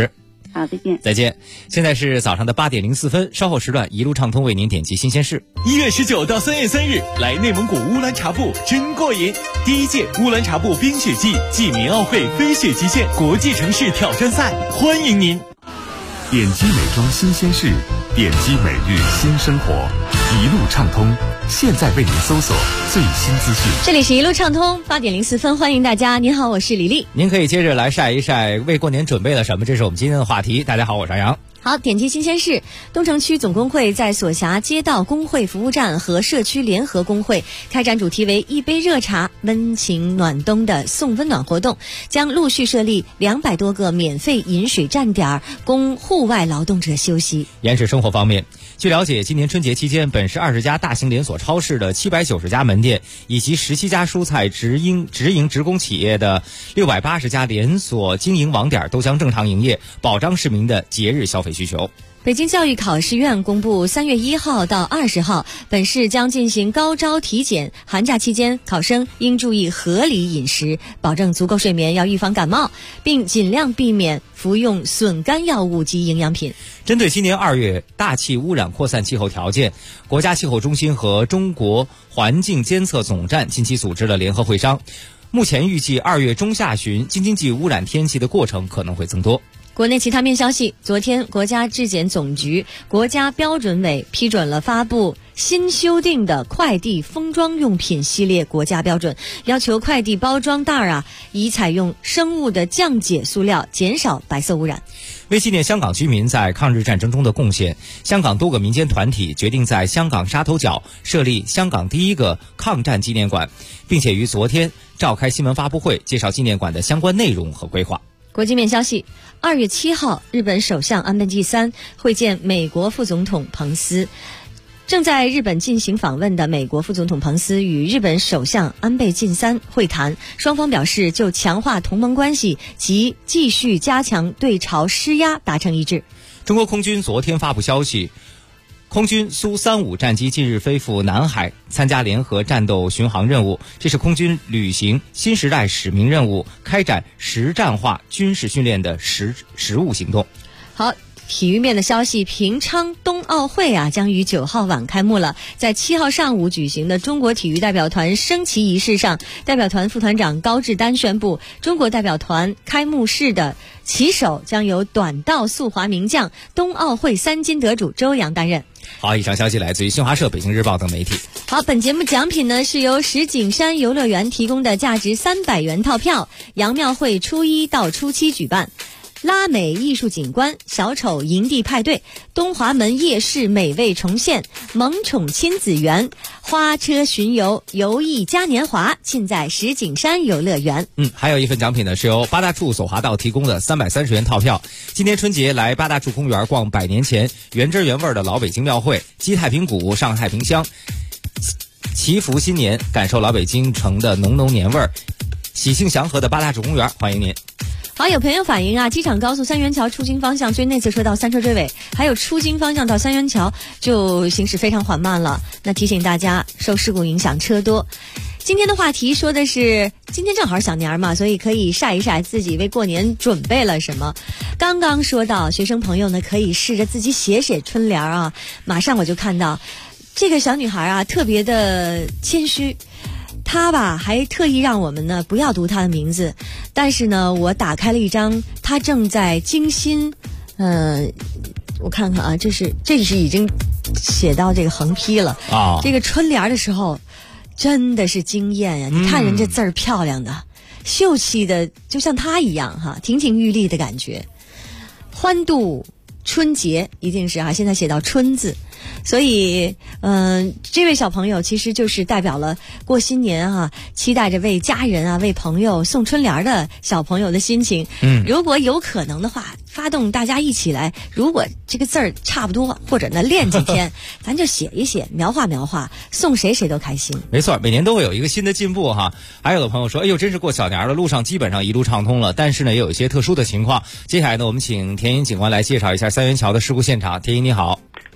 好，再见。 再见。现在是早上的8点04分，稍后时段一路畅通为您点击新鲜事。 1月19到3月3日，来内蒙古乌兰察布真过瘾！第1届乌兰察布冰雪季暨民奥会飞雪极限国际城市挑战赛，欢迎您！ 点击美妆新鲜事，点击每日新生活，一路畅通。现在为您搜索最新资讯。 这里是一路畅通，8点04分，欢迎大家。您好，我是李丽。 您可以接着来晒一晒为过年准备了什么，这是我们今天的话题。大家好，我是杨洋。 好，点击新鲜事。东城区总工会在所辖街道工会服务站和社区联合工会开展主题为一杯热茶温情暖冬的送温暖活动，将陆续设立200多个免费饮水站点，供户外劳动者休息。 延时生活方面，据了解，今年春节期间，本市20家大型连锁超市的790家门店，以及17家蔬菜直营职工企业的680家连锁经营网点都将正常营业，保障市民的节日消费需求。 北京教育考试院公布，3月1号到20号，本市将进行高招体检。寒假期间，考生应注意合理饮食，保证足够睡眠，要预防感冒，并尽量避免服用损肝药物及营养品。 针对今年2月大气污染扩散气候条件，国家气候中心和中国环境监测总站近期组织了联合会商。目前预计2月中下旬京津冀污染天气的过程可能会增多。 国内其他面消息，昨天国家质检总局、国家标准委批准了发布新修订的快递封装用品系列国家标准，要求快递包装袋宜采用生物的降解塑料，减少白色污染。 为纪念香港居民在抗日战争中的贡献，香港多个民间团体决定在香港沙头角设立香港第一个抗战纪念馆，并且于昨天召开新闻发布会，介绍纪念馆的相关内容和规划。 国际面消息，2月7号，日本首相安倍晋三会见美国副总统彭斯。正在日本进行访问的美国副总统彭斯与日本首相安倍晋三会谈，双方表示就强化同盟关系及继续加强对朝施压达成一致。 中国空军昨天发布消息，空军苏35战机近日飞赴南海参加联合战斗巡航任务，这是空军履行新时代使命任务，开展实战化军事训练的实务行动。 好，体育面的消息，平昌冬奥会将于9号晚开幕了。在7号上午举行的中国体育代表团升旗仪式上，代表团副团长高志丹宣布，中国代表团开幕式的旗手将由短道速滑名将、冬奥会3金得主周洋担任。 好，以上消息来自于新华社、北京日报等媒体。 好，本节目奖品呢是由石景山游乐园提供的价值300元套票，杨庙会初1到初7举办。拉美艺术景观、小丑营地派对、东华门夜市美味重现、萌宠亲子园、花车巡游、游艺嘉年华，尽在石景山游乐园。 还有一份奖品呢，是由八大处走华道提供的330元套票。今年春节来八大处公园逛100年前原汁原味的老北京庙会，击太平鼓、上太平香，祈福新年，感受老北京城的浓浓年味儿。喜庆祥和的八大处公园，欢迎您。 好，有朋友反映机场高速三元桥出京方向最内侧车道3车追尾，还有出京方向到三元桥就行驶非常缓慢了。那提醒大家，受事故影响车多。今天的话题说的是，今天正好小年嘛，所以可以晒一晒自己为过年准备了什么。刚刚说到学生朋友呢，可以试着自己写春联马上我就看到这个小女孩特别的谦虚。他还特意让我们呢不要读他的名字，但是呢我打开了一张他正在精心我看看这是已经写到这个横批了这个春联的时候真的是惊艳呀！你看人这字儿漂亮的，秀气的，就像他一样亭亭玉立的感觉。欢度春节一定是现在写到春字，所以这位小朋友其实就是代表了过新年期待着为家人为朋友送春联的小朋友的心情。如果有可能的话，发动大家一起来，如果这个字儿差不多，或者呢练几天咱就写一写，描画描画，送谁都开心。 没错，每年都会有一个新的进步还有的朋友说，哎呦，真是过小年了，路上基本上一路畅通了，但是呢也有一些特殊的情况。接下来呢，我们请田英警官来介绍一下三元桥的事故现场。田英你好。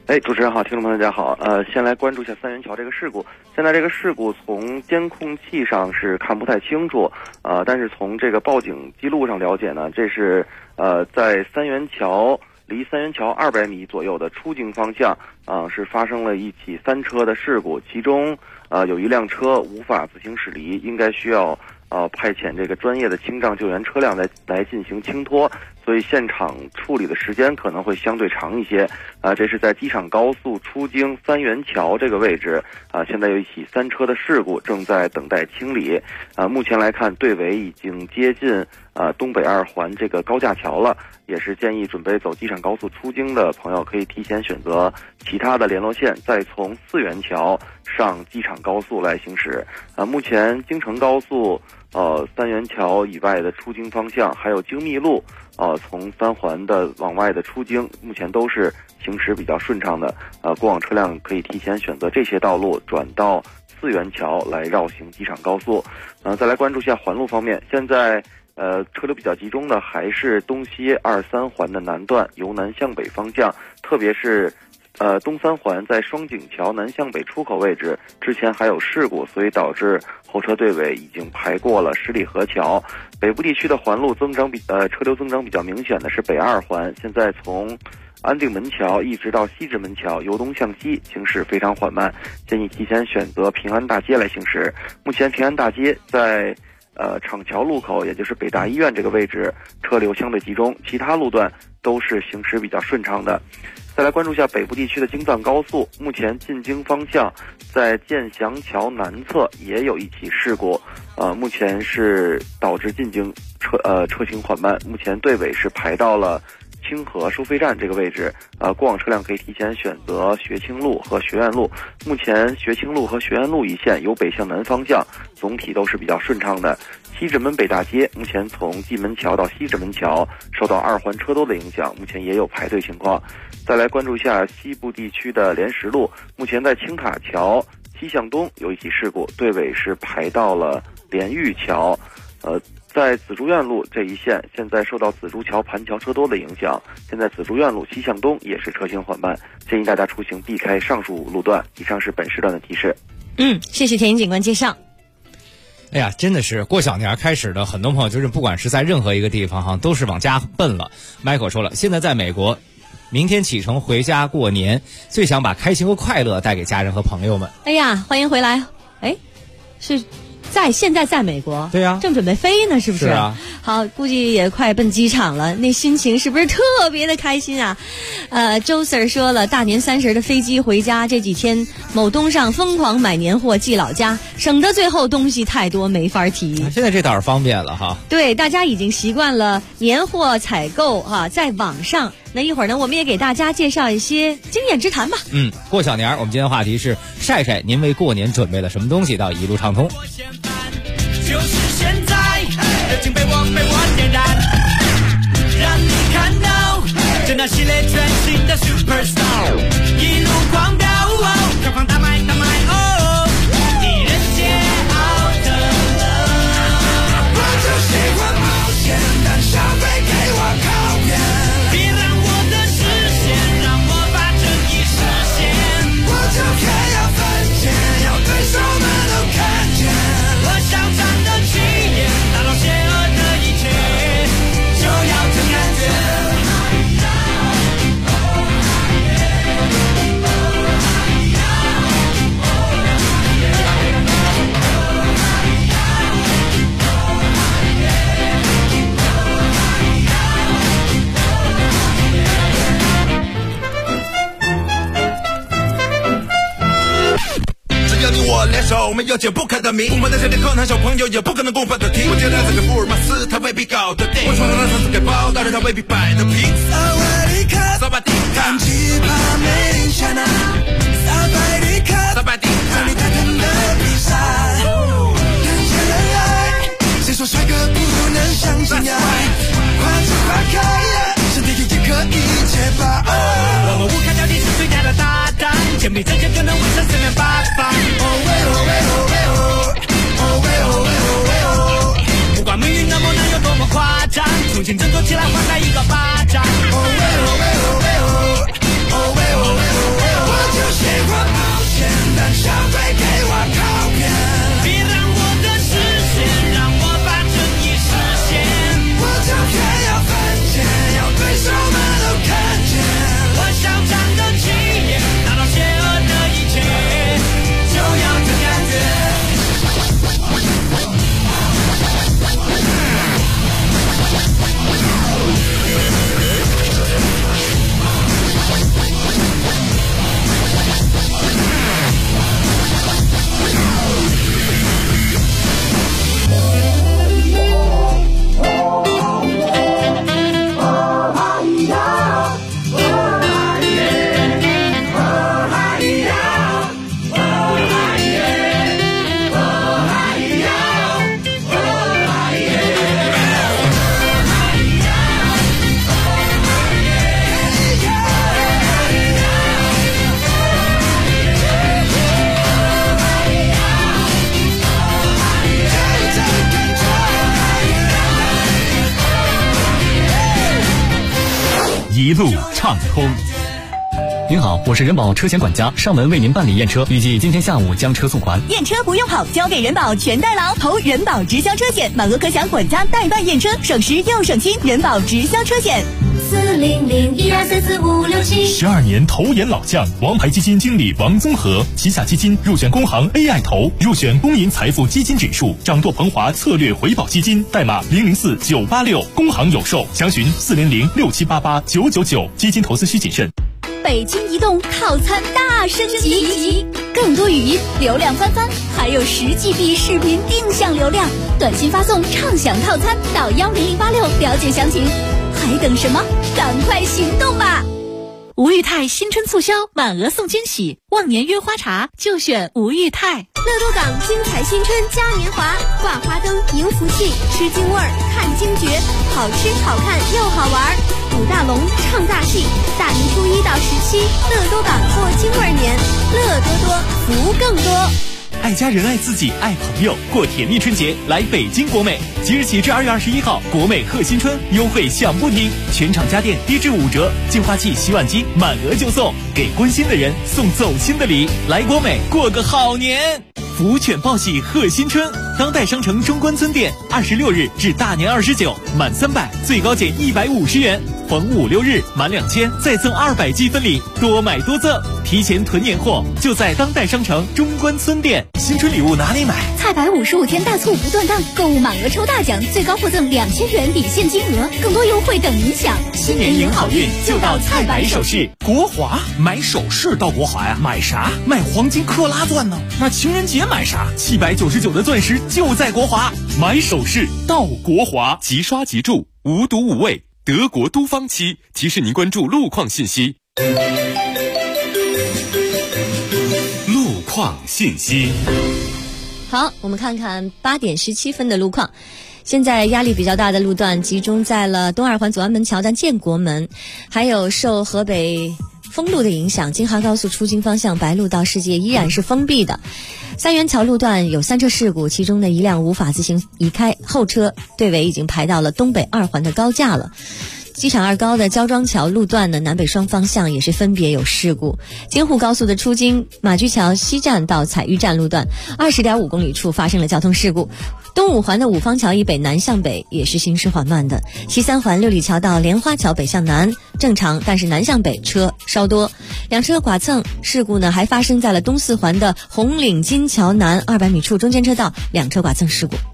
主持人好，听众朋友大家好。先来关注一下三元桥这个事故。现在这个事故从监控器上是看不太清楚，但是从这个报警记录上了解呢，这是在三元桥离三元桥200米左右的出京方向，是发生了一起3车的事故，其中有一辆车无法自行驶离，应该需要派遣这个专业的清障救援车辆来进行清脱，所以现场处理的时间可能会相对长一些。这是在机场高速出京三元桥这个位置，现在有一起3车的事故正在等待清理。目前来看，队尾已经接近东北2环这个高架桥了，也是建议准备走机场高速出京的朋友可以提前选择其他的联络线，再从4元桥上机场高速来行驶。目前京承高速三元桥以外的出京方向，还有京密路从3环的往外的出京，目前都是行驶比较顺畅的。过往车辆可以提前选择这些道路转到4元桥来绕行机场高速。再来关注一下环路方面，现在车流比较集中的还是东西2、3环的南段，由南向北方向，特别是东3环在双井桥南向北出口位置，之前还有事故，所以导致后车队尾已经排过了十里河桥。北部地区的环路车流增长比较明显的是北2环，现在从安定门桥一直到西直门桥，由东向西行驶非常缓慢，建议提前选择平安大街来行驶。目前平安大街在厂桥路口，也就是北大医院这个位置车流相对集中，其他路段都是行驶比较顺畅的。再来关注一下北部地区的京藏高速，目前进京方向在建祥桥南侧也有一起事故，目前是导致进京车行缓慢，目前队尾是排到了清河收费站这个位置，过往车辆可以提前选择学清路和学院路。目前学清路和学院路一线由北向南方向总体都是比较顺畅的。西直门北大街目前从蓟门桥到西直门桥受到2环车多的影响，目前也有排队情况。再来关注一下西部地区的莲石路，目前在青塔桥西向东有一起事故，队尾是排到了莲玉桥。在紫竹院路这一线，现在受到紫竹桥盘桥车多的影响，现在紫竹院路西向东也是车行缓慢，建议大家出行避开上述路段。以上是本时段的提示。 谢谢田英警官介绍。 哎呀，真的是过小年开始的，很多朋友就是不管是在任何一个地方都是往家奔了。Michael 说了，现在在美国，明天启程回家过年，最想把开心和快乐带给家人和朋友们。 哎呀，欢迎回来。是现在在美国， 对呀， 正准备飞呢，是不是？ 是啊。 好，估计也快奔机场了，那心情是不是特别的开心啊？周 Sir 说了，大年30的飞机回家，这几天某东上疯狂买年货寄老家，省得最后东西太多没法提。 现在这倒是方便了哈。 对，大家已经习惯了年货采购在网上。那一会儿呢，我们也给大家介绍一些经验之谈吧。 过小年，我们今天的话题是晒晒您为过年准备了什么东西，到一路畅通。 就是现在，热情被我点燃，让你看到这那系列全新的 Superstar， 一路狂飙，票房大卖敌人桀骜的了。我就喜欢冒险，但消费给我考验，别让我的视线，让我把正义实现。我就偏要犯贱，要对手们都看见，我嚣张的气焰，打倒邪恶的一切，就要这感觉。我联手，没有解不开的谜。我们在这里可能小朋友也不可能公愤的听。我觉得这个福尔马斯他未必搞得定，我闯上了上次给报，但是他未必摆得平。萨瓦迪卡，萨瓦迪卡，看奇葩没下那，萨瓦迪卡，萨瓦迪卡，这里太疼的比赛，人见人爱，谁说帅哥不能相信爱？快吃快开，身体也可以解拔。我们无卡交地是最佳的搭档，甜蜜真切就能围上四面八方。不管命运的磨难有多么夸张，重新振作起来，还他一个巴掌。 一路畅通。 您好，我是人保车险管家，上门为您办理验车，预计今天下午将车送还。 验车不用跑，交给人保全代劳，投人保直销车险，满额可享管家代办验车，省时又省心。人保直销车险 ，40012344567。12年投研老将，王牌基金经理王宗和，旗下基金入选工行 AI 投，入选公银财富基金指数，掌舵鹏华策略回报基金，代码004986，工行有售，详询40067889999。基金投资需谨慎。 北京移动套餐大升级，更多语音流量翻番，还有10GB 视频定向流量，短信发送畅享套餐到10086了解详情。还等什么？赶快行动吧！ 吴裕泰新春促销，满额送惊喜，忘年约花茶就选吴裕泰。 乐多港精彩新春嘉年华，挂花灯迎福气，吃京味儿看惊觉，好吃好看又好玩，舞大龙唱大戏，大年初1到17，乐多港过京味年，乐多多福更多。 爱家人爱自己爱朋友，过甜蜜春节来北京国美，即日起至2月21号，国美贺新春优惠享不停，全场家电低至5折，净化器、洗碗机满额就送，给关心的人送走心的礼，来国美过个好年。福犬报喜贺新春，当代商城中关村店26日至大年29，满300最高减150元，逢5、6日满2000再赠200积分礼，多买多赠，提前囤年货就在当代商城中关村店。新春礼物哪里买？ 菜百55天大促不断档，购物满额抽大奖，最高获赠2000元抵现金额，更多优惠等您享。 新年迎好运就到菜百首饰。 国华买首饰到国华呀？买啥？买黄金克拉钻呢？那情人节买啥？799的钻石就在国华， 买首饰到国华，即刷即住，无毒无味，德国都方漆。提示您关注路况信息。 路况信息。 好，我们看看8点17分的路况。现在压力比较大的路段集中在了东二环左安门桥到建国门，还有受河北封路的影响，京哈高速出京方向白鹿到世界依然是封闭的。三元桥路段有3车事故，其中的一辆无法自行移开，后车队尾已经排到了东北2环的高架了。机场2高的焦庄桥路段呢，南北双方向也是分别有事故。京沪高速的出京马驹桥西站到彩玉站路段20.5公里处发生了交通事故。东五环的五方桥以北南向北也是行驶缓慢的。西3环六里桥到莲花桥北向南正常，但是南向北车稍多。2车剐蹭事故呢，还发生在了东4环的红岭金桥南200米处中间车道，2车剐蹭事故。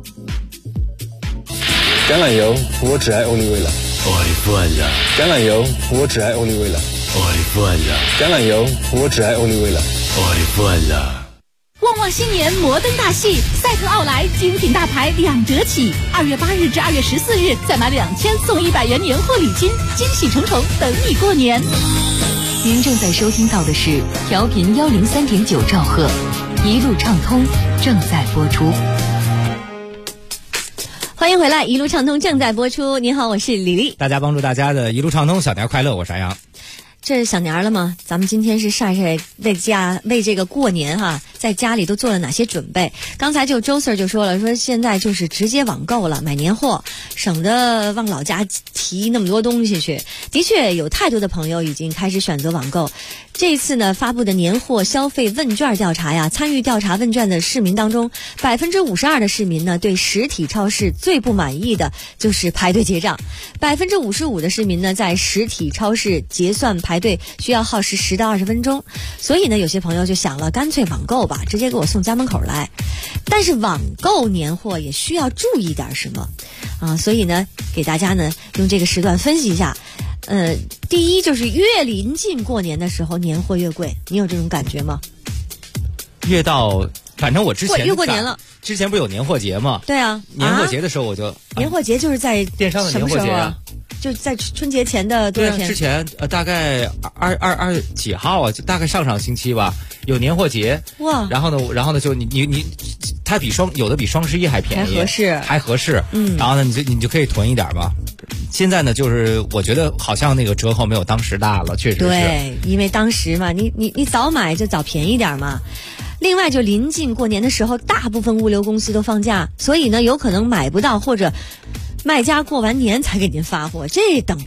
橄榄油，我只爱欧丽薇了。橄榄油，我只爱欧丽薇了。橄榄油，我只爱欧丽薇了。 旺旺新年摩登大戏，赛特奥莱精品大牌2折起，2月8日至2月14日，再买2000送100元年货礼金，惊喜重重等你过年。 您正在收听到的是调频103.9兆赫，一路畅通正在播出。 欢迎回来，一路畅通正在播出。您好，我是李丽。 大家帮助大家的一路畅通，小年快乐，我是安阳。 这是小年了吗？咱们今天是晒晒为这个过年哈，在家里都做了哪些准备？刚才就周 Sir 就说了，说现在就是直接网购了，买年货，省得往老家提那么多东西去。的确，有太多的朋友已经开始选择网购。这次呢发布的年货消费问卷调查呀，参与调查问卷的市民当中，52%的市民呢对实体超市最不满意的就是排队结账，55%的市民呢在实体超市结算排队需要耗时10到20分钟，所以呢有些朋友就想了，干脆网购吧，直接给我送家门口来。但是网购年货也需要注意点什么啊？所以呢给大家呢用这个时段分析一下。第一就是越临近过年的时候年货越贵，你有这种感觉吗？ 越到，反正我之前越过年了， 之前不是有年货节吗？ 对啊， 年货节的时候我就年货节就是在电商的年货节啊， 就在春节前的多少天？ 之前大概二几号啊？就大概上星期吧，有年货节哇。 然后呢就你，它有的比双11还便宜，还合适。然后呢你就可以囤一点吧。现在呢，就是我觉得好像那个折扣没有当时大了，确实是。 对，因为当时嘛，你早买就早便宜点嘛。另外，就临近过年的时候，大部分物流公司都放假，所以呢，有可能买不到，或者卖家过完年才给您发货，这等不了，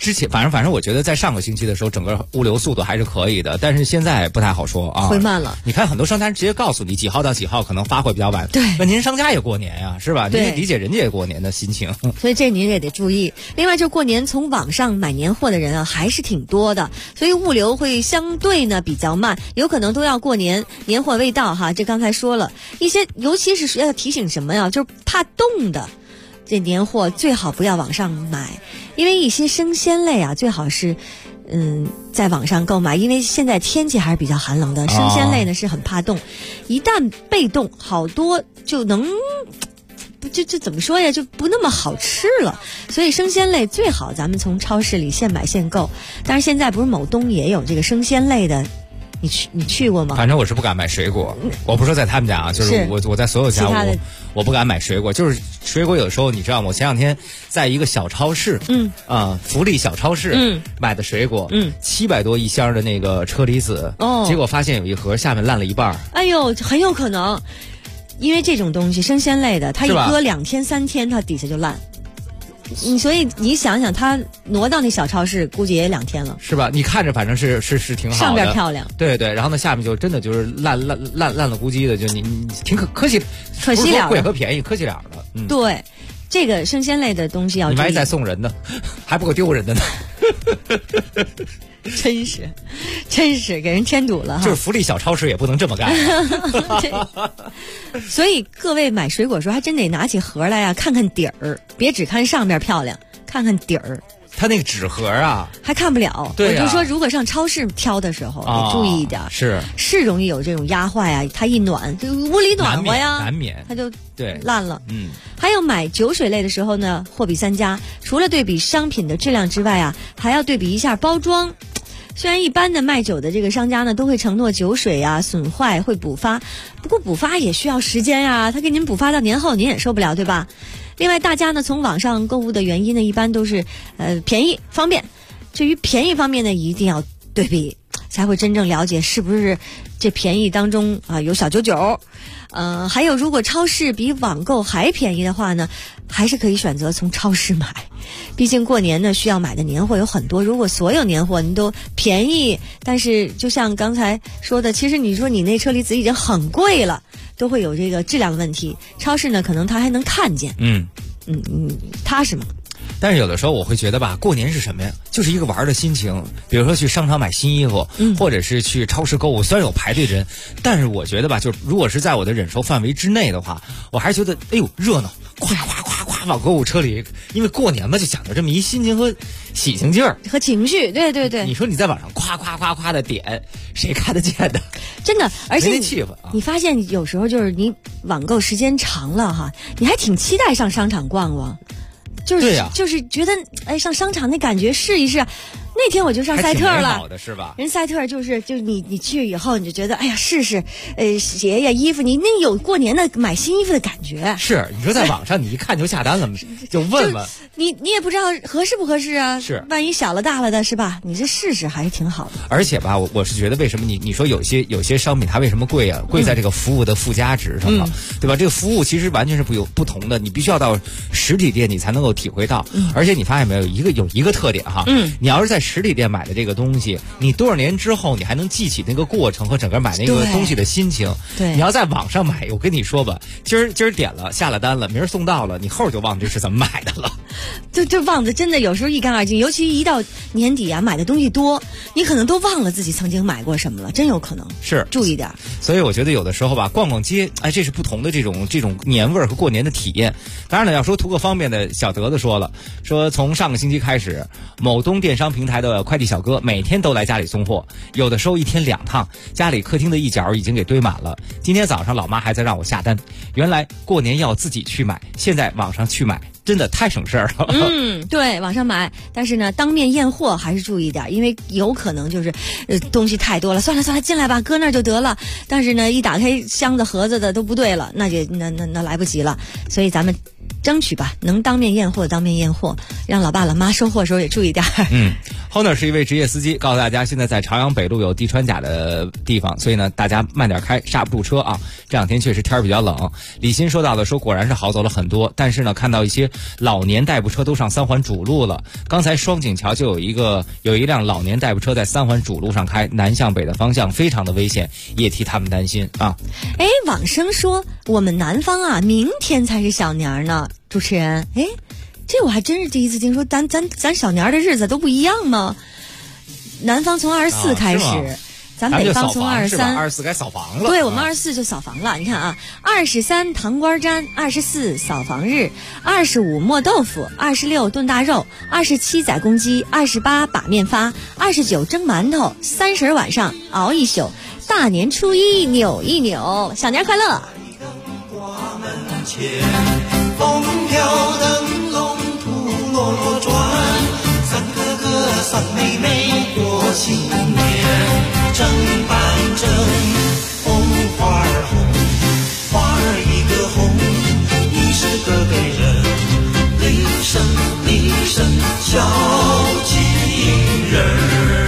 之前反正我觉得在上个星期的时候，整个物流速度还是可以的，但是现在不太好说啊， 会慢了。 你看很多商家直接告诉你几号到几号可能发货比较晚， 对， 那您商家也过年呀，是吧？您对， 也理解人家也过年的心情， 所以这您也得注意。另外，就过年从网上买年货的人啊，还是挺多的，所以物流会相对呢比较慢，有可能都要过年，年货未到哈。这刚才说了一些，尤其是要提醒什么呀？就是怕冻的。这年货最好不要网上买，因为一些生鲜类啊，最好是在网上购买，因为现在天气还是比较寒冷的，生鲜类呢是很怕冻，一旦被冻，好多就能这怎么说呀，就不那么好吃了。所以生鲜类最好咱们从超市里现买现购。但是现在不是某东也有这个生鲜类的，你去过吗？ 反正我是不敢买水果，我不是说在他们家啊，就是我在所有家我不敢买水果，就是水果有的时候你知道吗？我前两天在一个小超市，福利小超市，买的水果，700多一箱的那个车厘子，结果发现有一盒下面烂了一半。 哎呦，很有可能，因为这种东西生鲜类的，它一搁2天3天，它底下就烂。所以你想想，它挪到那小超市，估计也2天了， 是吧？你看着反正是挺好的， 上边漂亮， 对，然后呢，下面就真的就是烂了咕叽的，就你挺可惜了，贵和便宜可惜了的。 对，这个生鲜类的东西要注意， 你万一再送人呢，还不够丢人的呢。 真是给人添堵了哈！ 就是福利小超市也不能这么干。 所以各位买水果的时候，还真得拿起盒来呀，看看底儿，别只看上面漂亮，看看底儿。 它那个纸盒啊， 还看不了。 对、 我就说，如果上超市挑的时候，得注意一点。是容易有这种压坏啊，它一暖，就屋里暖和呀， 难免它就对烂了。还有买酒水类的时候呢，货比三家，除了对比商品的质量之外啊，还要对比一下包装。虽然一般的卖酒的这个商家呢，都会承诺酒水啊损坏会补发，不过补发也需要时间呀，他给您补发到年后您也受不了，对吧？另外，大家呢从网上购物的原因呢，一般都是便宜方便。至于便宜方面呢，一定要对比，才会真正了解是不是这便宜当中啊有小九九。还有如果超市比网购还便宜的话呢，还是可以选择从超市买。毕竟过年呢需要买的年货有很多，如果所有年货您都便宜，但是就像刚才说的，其实你说你那车厘子已经很贵了，都会有这个质量问题。超市呢可能它还能看见，踏实嘛。 但是有的时候我会觉得吧，过年是什么呀？就是一个玩的心情。比如说去商场买新衣服，或者是去超市购物，虽然有排队人，但是我觉得吧，就如果是在我的忍受范围之内的话，我还是觉得哎呦热闹，咵往购物车里，因为过年嘛就讲究这么一心情和喜庆劲儿和情绪。对， 你说你在网上夸的点，谁看得见的？ 真的，而且气氛你发现有时候就是你网购时间长了哈，你还挺期待上商场逛逛。就是觉得哎，上商场那感觉试一试。那天我就上赛特了， 好的是吧？ 人赛特就是你去以后你就觉得哎呀试试，鞋呀衣服，你那有过年的买新衣服的感觉。 是你说在网上你一看就下单了，就问问你也不知道合适不合适啊？ 是， 万一小了大了的是吧？你这试试还是挺好的。 而且吧，我是觉得为什么你说有些商品它为什么贵啊？贵在这个服务的附加值上了，对吧？这个服务其实完全是不同的，你必须要到实体店你才能够体会到。而且你发现没有，有一个特点哈，你要是在实体店买的这个东西，你多少年之后你还能记起那个过程和整个买那个东西的心情。 对， 你要在网上买，我跟你说吧，今儿点了下了单了，明儿送到了，你后就忘这是怎么买的了。 就忘得真的有时候一干二净，尤其一到年底啊，买的东西多，你可能都忘了自己曾经买过什么了，真有可能。 是， 注意点。 所以我觉得有的时候吧，逛逛街，哎，这是不同的这种年味儿和过年的体验。当然了，要说图个方便的，小德子说从上个星期开始，某东电商平台的快递小哥每天都来家里送货，有的时候1天2趟，家里客厅的一角已经给堆满了。今天早上老妈还在让我下单，原来过年要自己去买，现在网上去买真的太省事儿了。 对，网上买，但是呢，当面验货还是注意点，因为有可能就是东西太多了，算了，进来吧，搁那儿就得了。但是呢，一打开箱子盒子的都不对了，那就那来不及了。所以咱们争取吧，能当面验货当面验货，让老爸老妈收货的时候也注意点儿。 Honor 是一位职业司机，告诉大家现在在朝阳北路有地穿甲的地方，所以呢大家慢点开，刹不住车啊。这两天确实天儿比较冷。李欣说到的说果然是好走了很多，但是呢看到一些老年代步车都上3环主路了。刚才双井桥就有一辆老年代步车在3环主路上开，南向北的方向非常的危险，也替他们担心啊。 网生说我们南方啊明天才是小年呢，主持人，这我还真是第一次听说，咱小年的日子都不一样吗？南方从24开始，咱北方从23 该扫房了。 对，我们24就扫房了。你看啊，23糖瓜粘，24扫房日，25磨豆腐，26炖大肉，27宰公鸡，28把面发，29蒸馒头，30晚上熬一宿，大年初一扭一扭。小年快乐！ 风飘灯笼吐落落转，三哥哥三妹妹过新年，正半正，红花儿红，花儿一个红，你是个给人，铃声铃声小情人儿。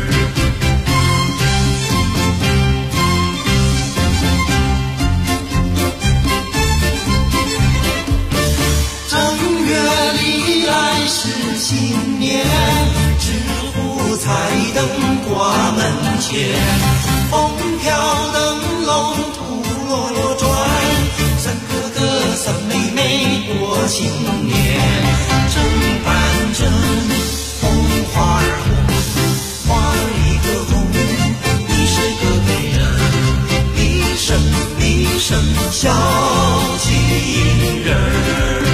新年，纸糊彩灯挂门前，风飘灯笼吐落落转，三哥哥三妹妹过新年，正半正，红花儿红，花儿一个红，你是个美人，一声一声小情人儿。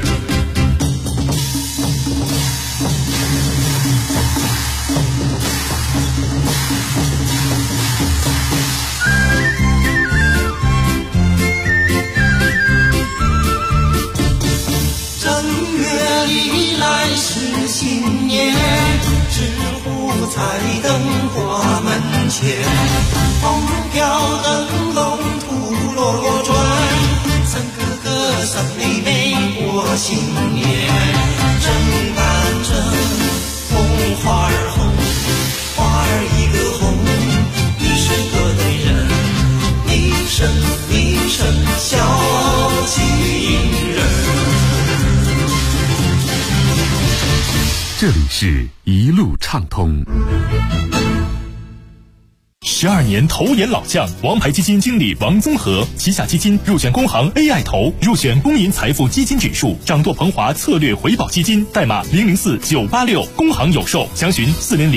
新年，纸糊彩灯挂门前，风飘灯笼吐落落转，三哥哥三妹妹过新年，正半正，红花儿红，花儿一个红，你是个对人，一声一声小情人。 这里是一路畅通。 12年投研老将，王牌基金经理王宗和，旗下基金入选工行 AI 投，入选公银财富基金指数，掌舵鹏华策略回报基金，代码004986，工行有售，详询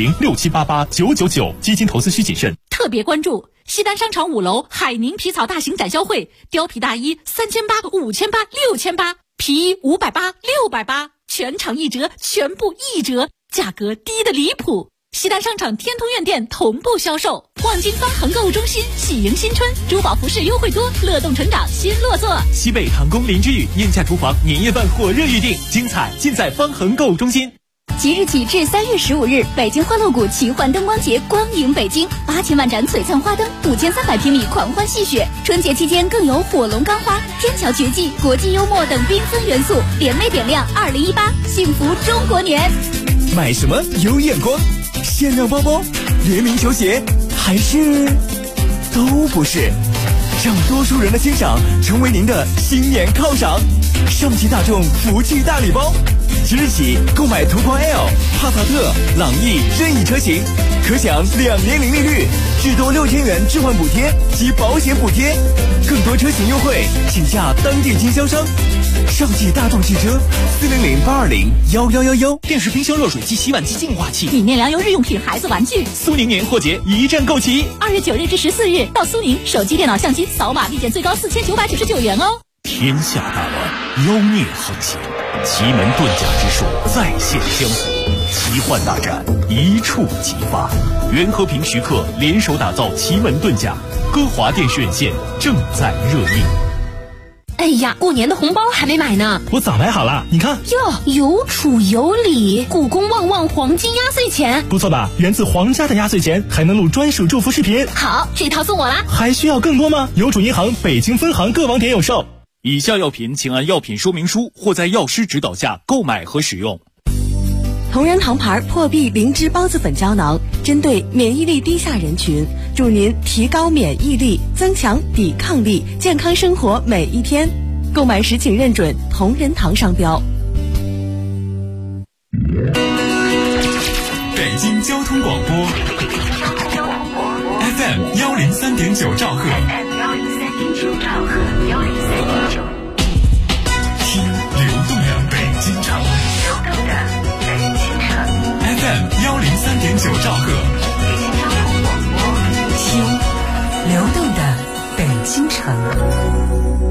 40067889999，基金投资需谨慎。 特别关注西单商场5楼海宁皮草大型展销会，貂皮大衣3800、5800、6800，皮衣580、680，全场一折，全部一折，价格低得离谱。西单商场天通苑店同步销售。望京方恒购物中心喜迎新春，珠宝服饰优惠多，乐动成长新落座。 西北航空林之宇燕价厨房年夜饭火热预定，精彩尽在方恒购物中心。 即日起至3月15日，北京欢乐谷奇幻灯光节光影北京，8000万盏璀璨花灯，5300平米狂欢戏谑。春节期间更有火龙钢花、天桥绝技、国际幽默等缤纷元素，联袂点亮2018幸福中国年。 买什么有眼光？限量包包、联名球鞋，还是都不是？让多数人的欣赏成为您的新年犒赏。上汽大众福气大礼包，即日起购买途观 L、帕萨特、朗逸任意车型，可享2年零利率，至多6000元置换补贴及保险补贴，更多车型优惠，请下当地经销商。上汽大众汽车，400-820-1111。 电视冰箱、热水机、洗碗机、净化器、 米面粮油日用品、孩子玩具。 苏宁年货节一站购齐 ，2月9日至14日到苏宁，手机、电脑、相机扫码立减最高4999元哦。 天下大乱，妖孽横行，奇门遁甲之术再现江湖，奇幻大战一触即发。袁和平、徐克联手打造奇门遁甲，歌华电视院线正在热映。 哎呀，过年的红包还没买呢， 我早买好了，你看哟，有储有礼，故宫旺旺黄金压岁钱， 不错吧？源自皇家的压岁钱，还能录专属祝福视频。 好，这套送我啦。 还需要更多吗？邮储银行北京分行各网点有售。 以下药品请按药品说明书或在药师指导下购买和使用。 同仁堂牌破壁灵芝孢子粉胶囊，针对免疫力低下人群，助您提高免疫力，增强抵抗力，健康生活每一天。购买时请认准同仁堂商标。 北京交通广播 FM 103.9兆赫，听流动的北京城。FM 103.9兆赫， 听流动的北京城。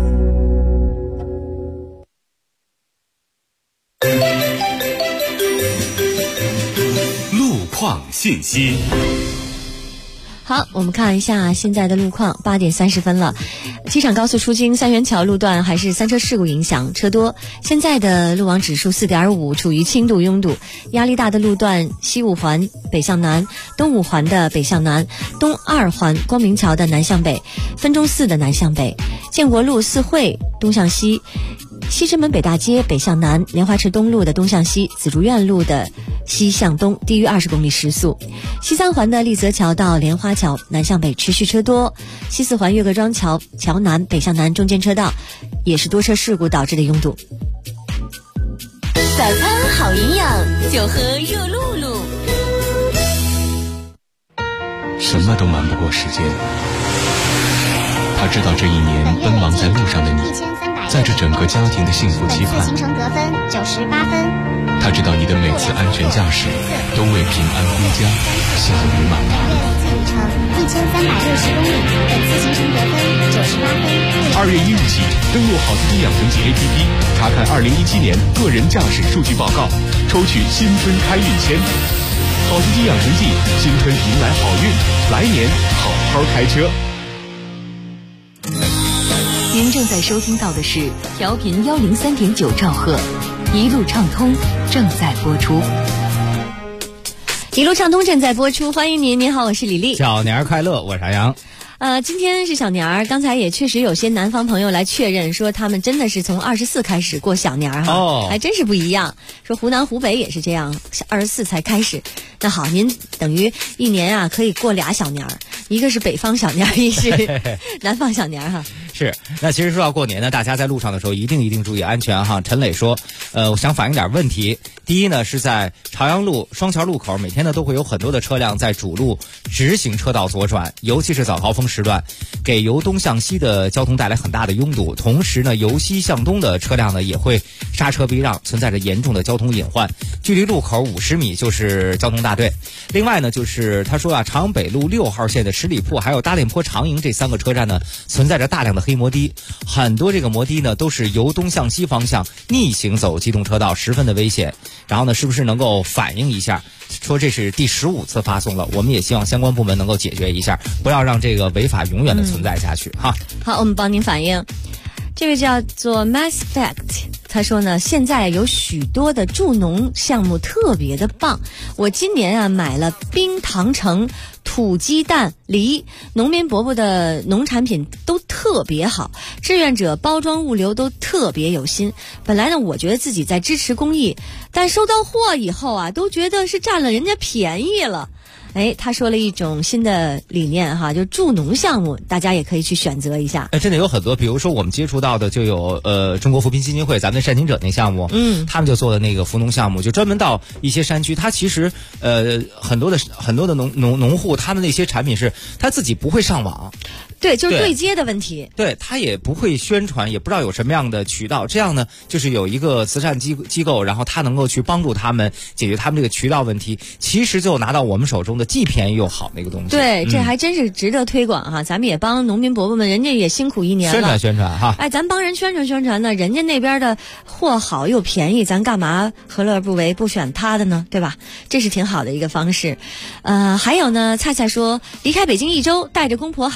路况信息。 好，我们看一下现在的路况，8点30分了。机场高速出京三元桥路段还是三车事故影响，车多。现在的路网指数4.5，处于轻度拥堵。压力大的路段：西五环北向南、东五环的北向南、东二环光明桥的南向北、分钟寺的南向北、建国路四惠东向西、西直门北大街北向南、莲花池东路的东向西、紫竹院路的西向东低于20公里时速。西三环的丽泽桥到莲花桥南向北持续车多。西四环岳各庄桥桥南北向南中间车道也是多车事故导致的拥堵。 早餐好营养，就喝热露露。 什么都瞒不过时间。他知道这一年奔忙在路上的你，在这整个家庭的幸福期盼。 行程得分98分。 他知道你的每次安全驾驶都为平安归家效于满堂。 里程1360公里，本次行程得分98分。 2月1日起，登录好司机养成记 APP， 查看2017年个人驾驶数据报告，抽取新春开运签。好司机养成记，新春迎来好运，来年好好开车。 您正在收听到的是调频103.9兆赫，一路畅通正在播出。 一路畅通正在播出，欢迎您。您好，我是李丽。 小年儿快乐，我是韩阳。 今天是小年儿，刚才也确实有些南方朋友来确认说他们真的是从24开始过小年儿哈，还真是不一样。说湖南湖北也是这样，24才开始。那好，您等于一年啊可以过俩小年儿，一个是北方小年儿，一是南方小年儿哈。 是，那其实说到过年呢，大家在路上的时候一定注意安全哈。陈磊说，我想反映点问题。第一呢，是在朝阳路双桥路口，每天呢都会有很多的车辆在主路直行车道左转，尤其是早高峰时段，给由东向西的交通带来很大的拥堵。同时呢，由西向东的车辆呢也会刹车避让，存在着严重的交通隐患。距离路口50米就是交通大队。另外呢，就是他说啊，朝阳北路6号线的十里铺还有大练坡长营这3个车站呢，存在着大量的黑摩的，很多这个摩的呢都是由东向西方向逆行走机动车道，十分的危险。然后呢，是不是能够反映一下？说这是第15次发送了，我们也希望相关部门能够解决一下，不要让这个违法永远的存在下去哈。 好，我们帮您反映。这个叫做 Mass Fact， 他说呢，现在有许多的助农项目特别的棒。我今年啊买了冰糖橙、土鸡蛋、梨，农民伯伯的农产品都特别好，志愿者包装物流都特别有心。本来呢，我觉得自己在支持公益，但收到货以后啊，都觉得是占了人家便宜了。他说了一种新的理念哈，就助农项目，大家也可以去选择一下。 真的有很多，比如说我们接触到的就有中国扶贫基金会咱们善行者那项目，他们就做的那个扶农项目，就专门到一些山区，他其实很多的农户，他们那些产品是他自己不会上网。 对，就是对接的问题。 对，他也不会宣传，也不知道有什么样的渠道。这样呢，就是有一个慈善机构，然后他能够去帮助他们解决他们这个渠道问题。其实就拿到我们手中的既便宜又好的一个东西。 对，这还真是值得推广哈。咱们也帮农民伯伯们，人家也辛苦一年了， 宣传哈。 咱帮人宣传呢，人家那边的货好又便宜，咱干嘛何乐而不为，不选他的呢？对吧？这是挺好的一个方式。还有呢，菜菜说离开北京1周，带着公婆孩子去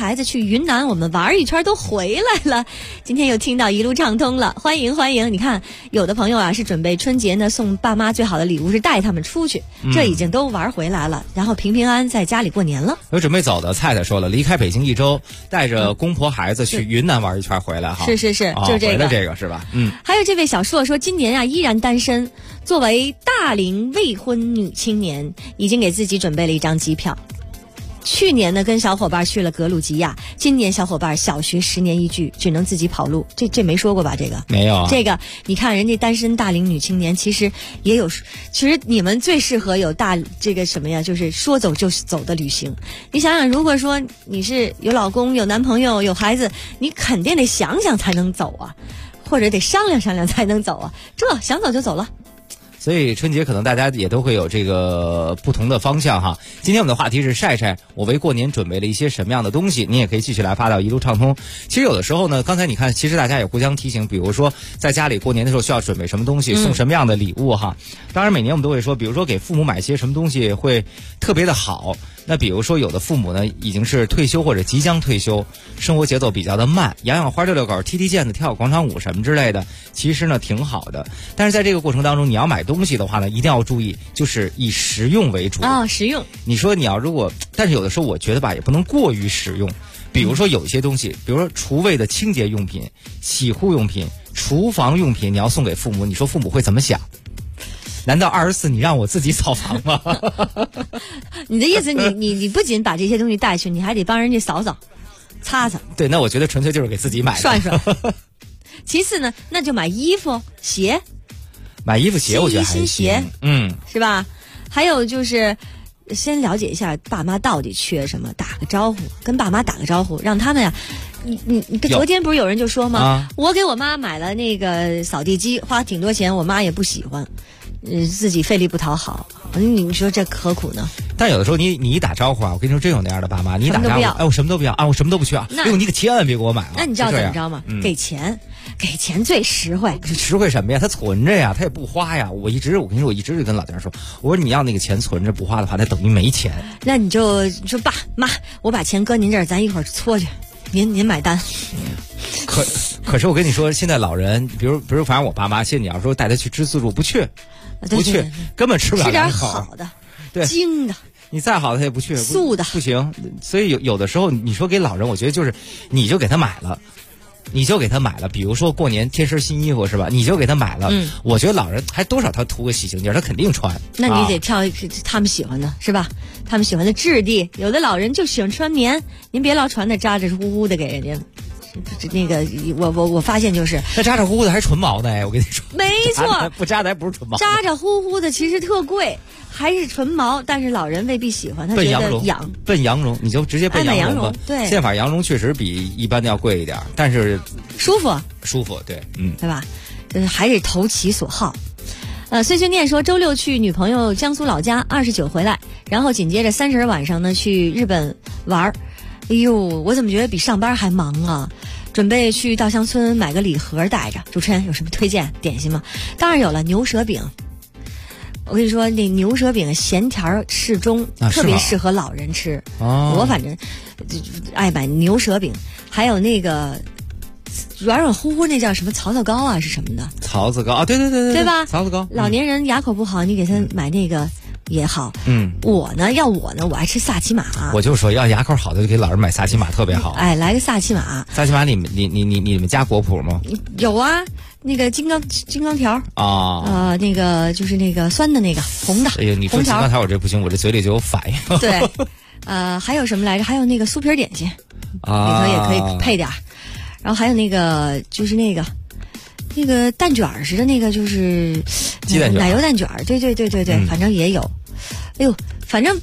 云南我们玩一圈都回来了，今天又听到一路畅通了，欢迎欢迎！你看，有的朋友啊是准备春节呢送爸妈最好的礼物是带他们出去，这已经都玩回来了，然后平平安安在家里过年了。 有准备走的菜菜说了，离开北京1周，带着公婆孩子去云南玩一圈回来哈。 是，就这个。 回来这个是吧？ 还有这位小硕说，今年啊依然单身，作为大龄未婚女青年，已经给自己准备了一张机票。去年呢，跟小伙伴去了格鲁吉亚，今年小伙伴小学10年一聚，只能自己跑路。这没说过吧？这个没有。 这个你看，人家单身大龄女青年，其实也有，其实你们最适合有这个什么呀？就是说走就走的旅行。你想想，如果说你是有老公、有男朋友、有孩子，你肯定得想想才能走啊，或者得商量商量才能走啊。这想走就走了。 所以春节可能大家也都会有这个不同的方向哈。今天我们的话题是晒晒我为过年准备了一些什么样的东西，你也可以继续来发到一路畅通。其实有的时候呢，刚才你看，其实大家也互相提醒，比如说在家里过年的时候需要准备什么东西，送什么样的礼物哈。当然每年我们都会说，比如说给父母买些什么东西会特别的好。那比如说有的父母呢已经是退休或者即将退休，生活节奏比较的慢，养养花、遛遛狗、踢踢毽子、跳广场舞什么之类的，其实呢挺好的。但是在这个过程当中，你要买东西的话呢，一定要注意，就是以实用为主啊，实用。 你说你要如果，但是有的时候我觉得吧，也不能过于实用。比如说有一些东西，比如说厨卫的清洁用品、洗护用品、厨房用品，你要送给父母，你说父母会怎么想？难道24你让我自己扫房吗？ 你的意思你不仅把这些东西带去，你还得帮人家扫扫擦擦。 对，那我觉得纯粹就是给自己买的。 涮涮。其次呢，那就买衣服鞋。 买衣服鞋我觉得还行。 新鞋，是吧？还有就是先了解一下爸妈到底缺什么，打个招呼，跟爸妈打个招呼，让他们呀。你昨天不是有人就说吗？我给我妈买了那个扫地机，花挺多钱，我妈也不喜欢。自己费力不讨好，你说这何苦呢？ 但有的时候你一打招呼啊，我跟你说真有那样的爸妈，你一打招呼，哎，我什么都不要啊，我什么都不去啊，哎呦，你可千万别给我买了。 那你知道怎么着吗？给钱最实惠。 实惠什么呀？他存着呀，他也不花呀。我跟你说，我一直就跟老家说，我说你要那个钱存着不花的话，那等于没钱。 那你就说爸妈，我把钱搁您这儿，咱一会儿搓去，您买单。 可是我跟你说，现在老人，比如反正我爸妈，现在你要说带他去吃自助，不去，根本吃不了。 吃点好的， 对， 精的。 你再好的他也不去， 素的不行。所以有的时候，你说给老人，我觉得就是你就给他买了。比如说过年添身新衣服是吧？你就给他买了。我觉得老人还多少他图个喜庆劲儿，他肯定穿。 那你得挑他们喜欢的是吧？他们喜欢的质地，有的老人就喜欢穿棉，您别老穿的扎扎呼呼的给人家。那个我发现就是那扎扎呼呼的还是纯毛的哎，我跟你说， 没错， 不扎的还不是纯毛， 扎扎呼呼的其实特贵，还是纯毛，但是老人未必喜欢，他觉得痒。 奔羊绒，你就直接奔羊绒吧。 对， 现法羊绒确实比一般的要贵一点，但是舒服， 对， 对吧？还是投其所好。碎碎念说，周六去女朋友江苏老家，29回来，然后紧接着30晚上呢去日本玩。哎呦，我怎么觉得比上班还忙啊？准备去稻香村买个礼盒带着。主持人有什么推荐点心吗？当然有了，牛舌饼。我跟你说，那牛舌饼咸甜适中，特别适合老人吃。我反正爱买牛舌饼，还有那个软软乎乎那叫什么槽子糕啊，是什么的？ 槽子糕啊，对吧？槽子糕， 老年人牙口不好，你给他买那个。也好，我呢，我爱吃萨琪玛。 我就说要牙口好的就给老人买萨琪玛特别好。 哎，来个萨琪玛。 萨琪玛，你们家果脯吗？ 有啊，那个金刚条啊，那个就是那个酸的那个红的。 哎呀，你说金刚条我这不行，我这嘴里就有反应。 对，还有什么来着？还有那个酥皮点心，里头也可以配点。然后还有那个就是那个蛋卷似的那个，就是鸡蛋卷、 奶油蛋卷，对，反正也有。哎呦，反正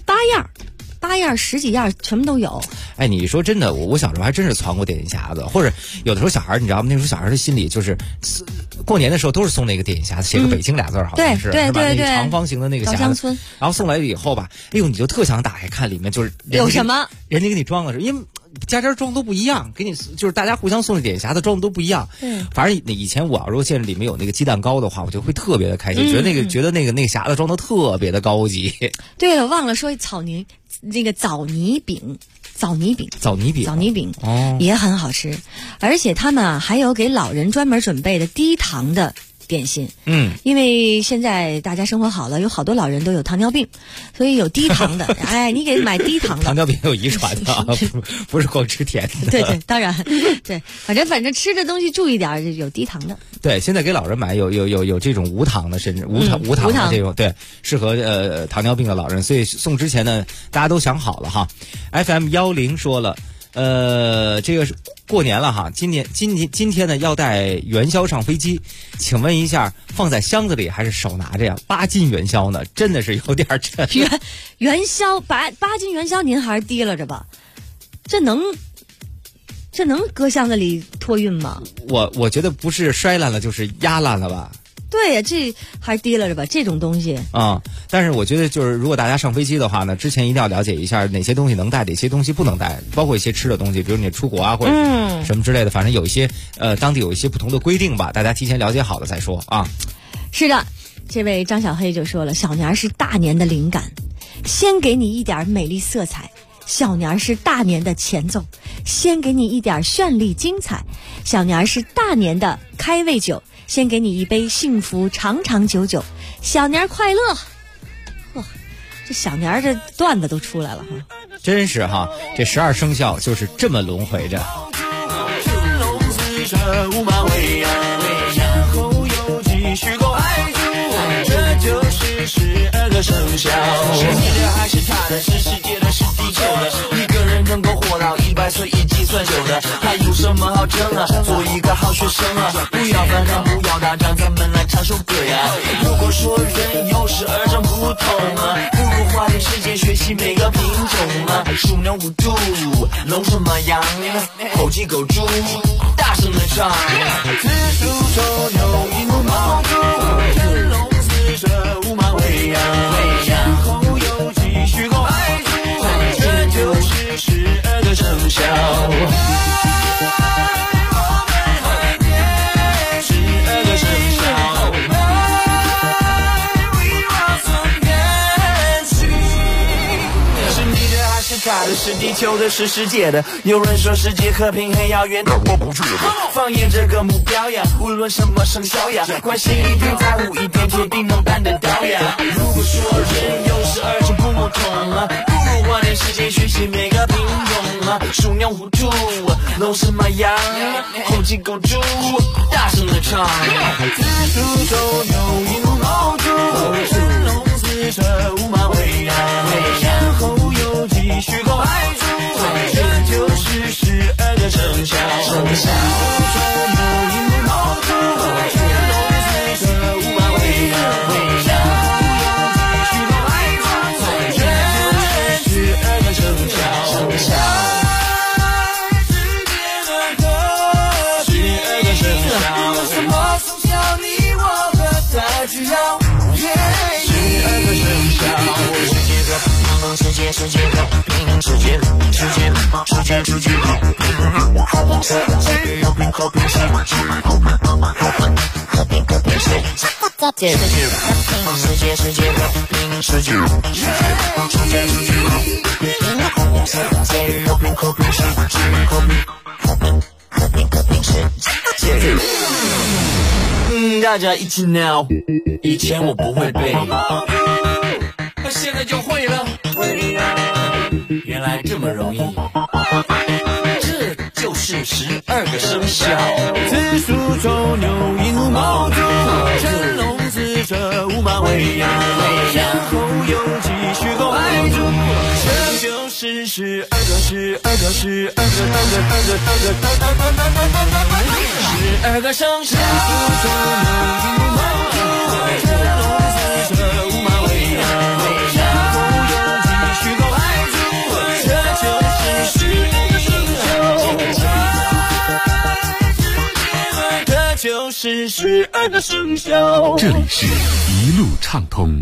8样10几样全部都有。 哎，你说真的，我小时候还真是攒过点心匣子，或者有的时候小孩你知道吗？那时候小孩的心里就是过年的时候都是送那个点心匣子，写个北京俩字好像是， 对， 那个长方形的那个匣子，然后送来了以后吧，哎呦，你就特想打开看里面就是有什么， 人家给你装的是因为。家装都不一样，给你就是大家互相送的点匣子装的都不一样。反正以前我要如果见着里面有那个鸡蛋糕的话，我就会特别的开心，觉得那个匣子装的特别的高级。 对了，忘了说枣泥饼， 枣泥饼哦， 也很好吃，而且他们啊还有给老人专门准备的低糖的点心。因为现在大家生活好了，有好多老人都有糖尿病，所以有低糖的。哎，你给买低糖的。 糖尿病有遗传的，不是光吃甜的。 对，当然，对，反正吃的东西注意点，有低糖的。 对，现在给老人买有这种无糖的，甚至无糖的这种，对，适合糖尿病的老人。所以送之前呢，大家都想好了哈。FM10说了，这个是过年了哈，今天呢要带元宵上飞机，请问一下，放在箱子里还是手拿着呀？8斤元宵呢，真的是有点沉。 元宵8斤元宵，您还是提了着吧？这能搁箱子里托运吗？ 我觉得不是摔烂了就是压烂了吧。 对呀，这还是提了着吧，这种东西啊。但是我觉得就是如果大家上飞机的话呢，之前一定要了解一下哪些东西能带，哪些东西不能带，包括一些吃的东西，比如你出国啊或者什么之类的，反正有一些当地有一些不同的规定吧，大家提前了解好了再说啊。 是的，这位张小黑就说了，小年是大年的灵感，先给你一点美丽色彩。小年是大年的前奏，先给你一点绚丽精彩。小年是大年的开胃酒，先给你一杯幸福长长久久。小年快乐！呵，这小年这段子都出来了哈， 真是哈，这12生肖就是这么轮回着。 这就是12个生肖，是你的还是他的？是世界的，是地球的？一个人能够活到100岁一计算久的，还有什么好争啊？做一个好学生啊，不要反抗，不要打仗，咱们来唱首歌呀。如果说人有12种不同啊，不如花点时间学习每个品种啊。鼠牛虎兔龙蛇马羊，猴鸡狗猪，大声的唱。子鼠丑牛寅虎卯兔，辰龙巳蛇午马未羊，然后有鸡戌狗亥猪，这就是12个生肖。他的是地球的，是世界的。有人说世界和平很遥远，但我不觉得。放眼这个目标呀，无论什么生肖呀，关心一点，在乎一点，铁定能办得到呀。如果说人有12种不同啊，不如花点时间学习每个品种啊。鼠牛虎兔龙蛇马羊，猴鸡狗猪，大声的唱。子鼠丑牛寅虎卯兔，辰龙巳蛇午马未羊，然后有鸡戌狗亥猪，这就是12个生肖。子鼠丑牛寅虎卯兔，辰龙巳蛇午马未羊，然后有鸡戌狗亥猪，这就是12个生肖。12个生肖，什么生肖你我和他需要？12个生肖。世界和平，世界和平，世界和平，和平世界，和平世界，世界和平，世界和平，世界和平世界。大家一起闹，以前我不会背，现在就会了。原来这么容易，这就是12个生肖。子鼠丑牛寅虎卯兔，辰龙巳蛇午马未羊，然后有鸡戌狗亥猪，这就是12个生肖。子鼠丑牛寅虎卯兔，辰龙巳蛇午马未羊，然后有鸡戌狗亥猪，这就是12个生肖。这就是12个生肖。 这里是一路畅通。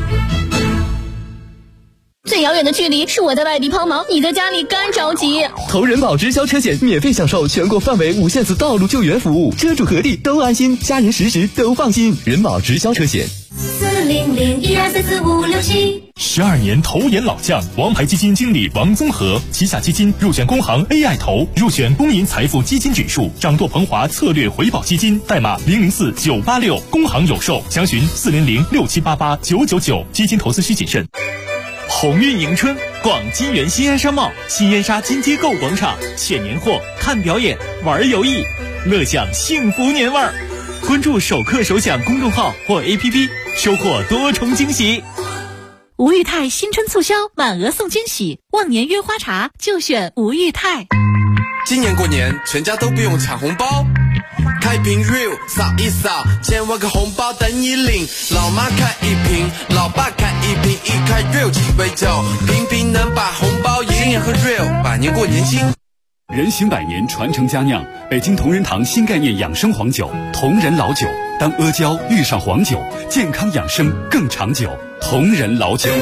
最遥远的距离是我在外地抛锚，你在家里干着急。 投人保直销车险，免费享受全国范围无限次道路救援服务，车主何地都安心，家人时时都放心。人保直销车险。 12年投研老将，王牌基金经理王宗和，旗下基金入选工行 AI 投，入选公银财富基金指数，掌舵鹏华策略回报基金，代码004986，工行有售，详询40067889999。基金投资需谨慎。 鸿运迎春，逛金源新安商贸、新燕莎金街购物广场，选年货、看表演、玩游艺，乐享幸福年味儿。关注首客首享公众号或 APP， 收获多重惊喜。 吴裕泰新春促销，满额送惊喜，忘年约花茶就选吴裕泰。 今年过年全家都不用抢红包，开瓶 real 扫一扫，千万个红包等你领。老妈开一瓶，老爸开一瓶，一开 real 鸡尾酒，瓶瓶能把红包赢。今年喝 real， 百年过年新。 人行百年，传承佳酿，北京同仁堂新概念养生黄酒，同仁老酒。当阿胶遇上黄酒，健康养生更长久。同仁老酒。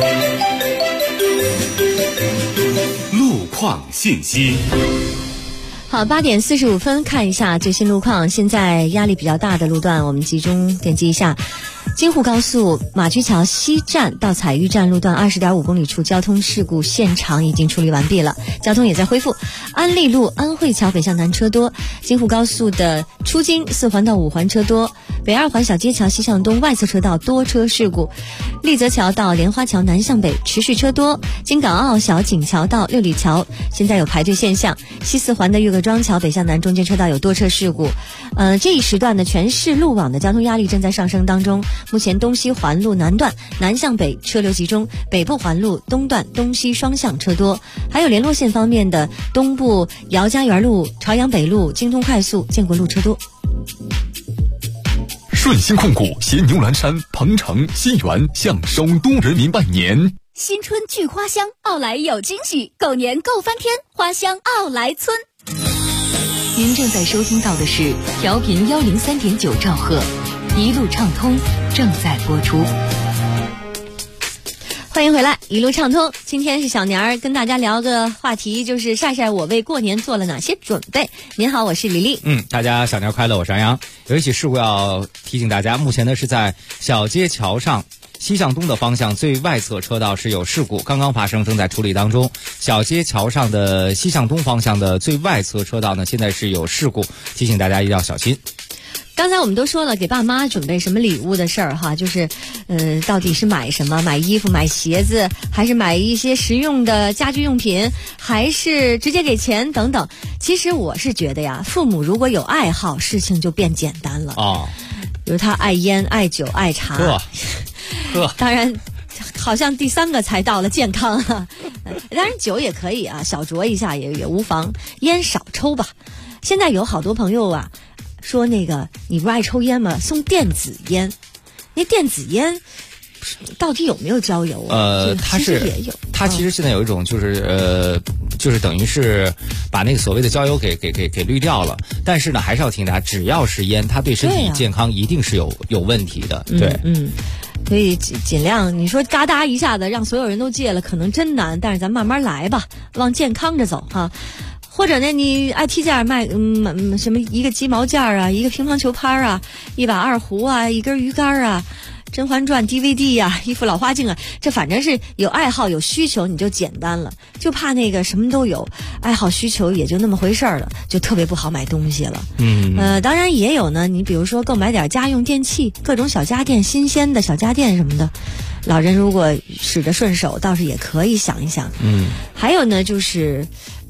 路况信息。 好，8点45分，看一下最新路况。现在压力比较大的路段，我们集中点击一下。京沪高速马驹桥西站到彩玉站路段20.5公里处交通事故现场已经处理完毕了，交通也在恢复。安利路安慧桥北向南车多，京沪高速的出京4环到5环车多，北2环小街桥西向东外侧车道多车事故，丽泽桥到莲花桥南向北持续车多，京港澳小井桥到六里桥现在有排队现象，西4环的岳各庄桥北向南中间车道有多车事故。这一时段的全市路网的交通压力正在上升当中，目前东西环路南段南向北车流集中，北部环路东段东西双向车多，还有联络线方面的东部姚家园路、朝阳北路、京通快速、建国路车多。 顺鑫控股携牛栏山、鹏城、新源向首都人民拜年。 新春聚花香，奥莱有惊喜，狗年够翻天，花香奥莱村。 您正在收听到的是调频103.9兆赫，一路畅通正在播出。 欢迎回来，一路畅通。今天是小年儿，跟大家聊个话题，就是晒晒我为过年做了哪些准备。您好，我是李丽。 大家小年快乐，我是杨洋。有一起事故要提醒大家，目前呢是在小街桥上西向东的方向最外侧车道是有事故，刚刚发生，正在处理当中。小街桥上的西向东方向的最外侧车道呢，现在是有事故，提醒大家一定要小心。 刚才我们都说了给爸妈准备什么礼物的事儿哈，就是到底是买什么，买衣服买鞋子，还是买一些实用的家居用品，还是直接给钱等等。其实我是觉得呀，父母如果有爱好，事情就变简单了比如他爱烟爱酒爱茶当然好像第3个才到了健康啊当然酒也可以啊，小酌一下也无妨，烟少抽吧。现在有好多朋友啊说那个你不爱抽烟吗？送电子烟。那电子烟到底有没有焦油它是也有， 它其实现在有一种就是等于是把那个所谓的焦油给滤掉了，但是呢还是要提醒大家，只要是烟，它对身体健康一定是有问题的。对， 所以尽量你说嘎哒一下子让所有人都戒了，可能真难，但是咱慢慢来吧，往健康着走哈。或者呢，你爱踢毽卖什么一个鸡毛毽啊，一个乒乓球拍啊，一把二胡啊，一根鱼竿啊，甄嬛传 DVD 啊，一副老花镜啊，这反正是有爱好有需求你就简单了，就怕那个什么都有，爱好需求也就那么回事了，就特别不好买东西了。当然也有呢，你比如说购买点家用电器，各种小家电，新鲜的小家电什么的，老人如果使得顺手，倒是也可以想一想。还有呢就是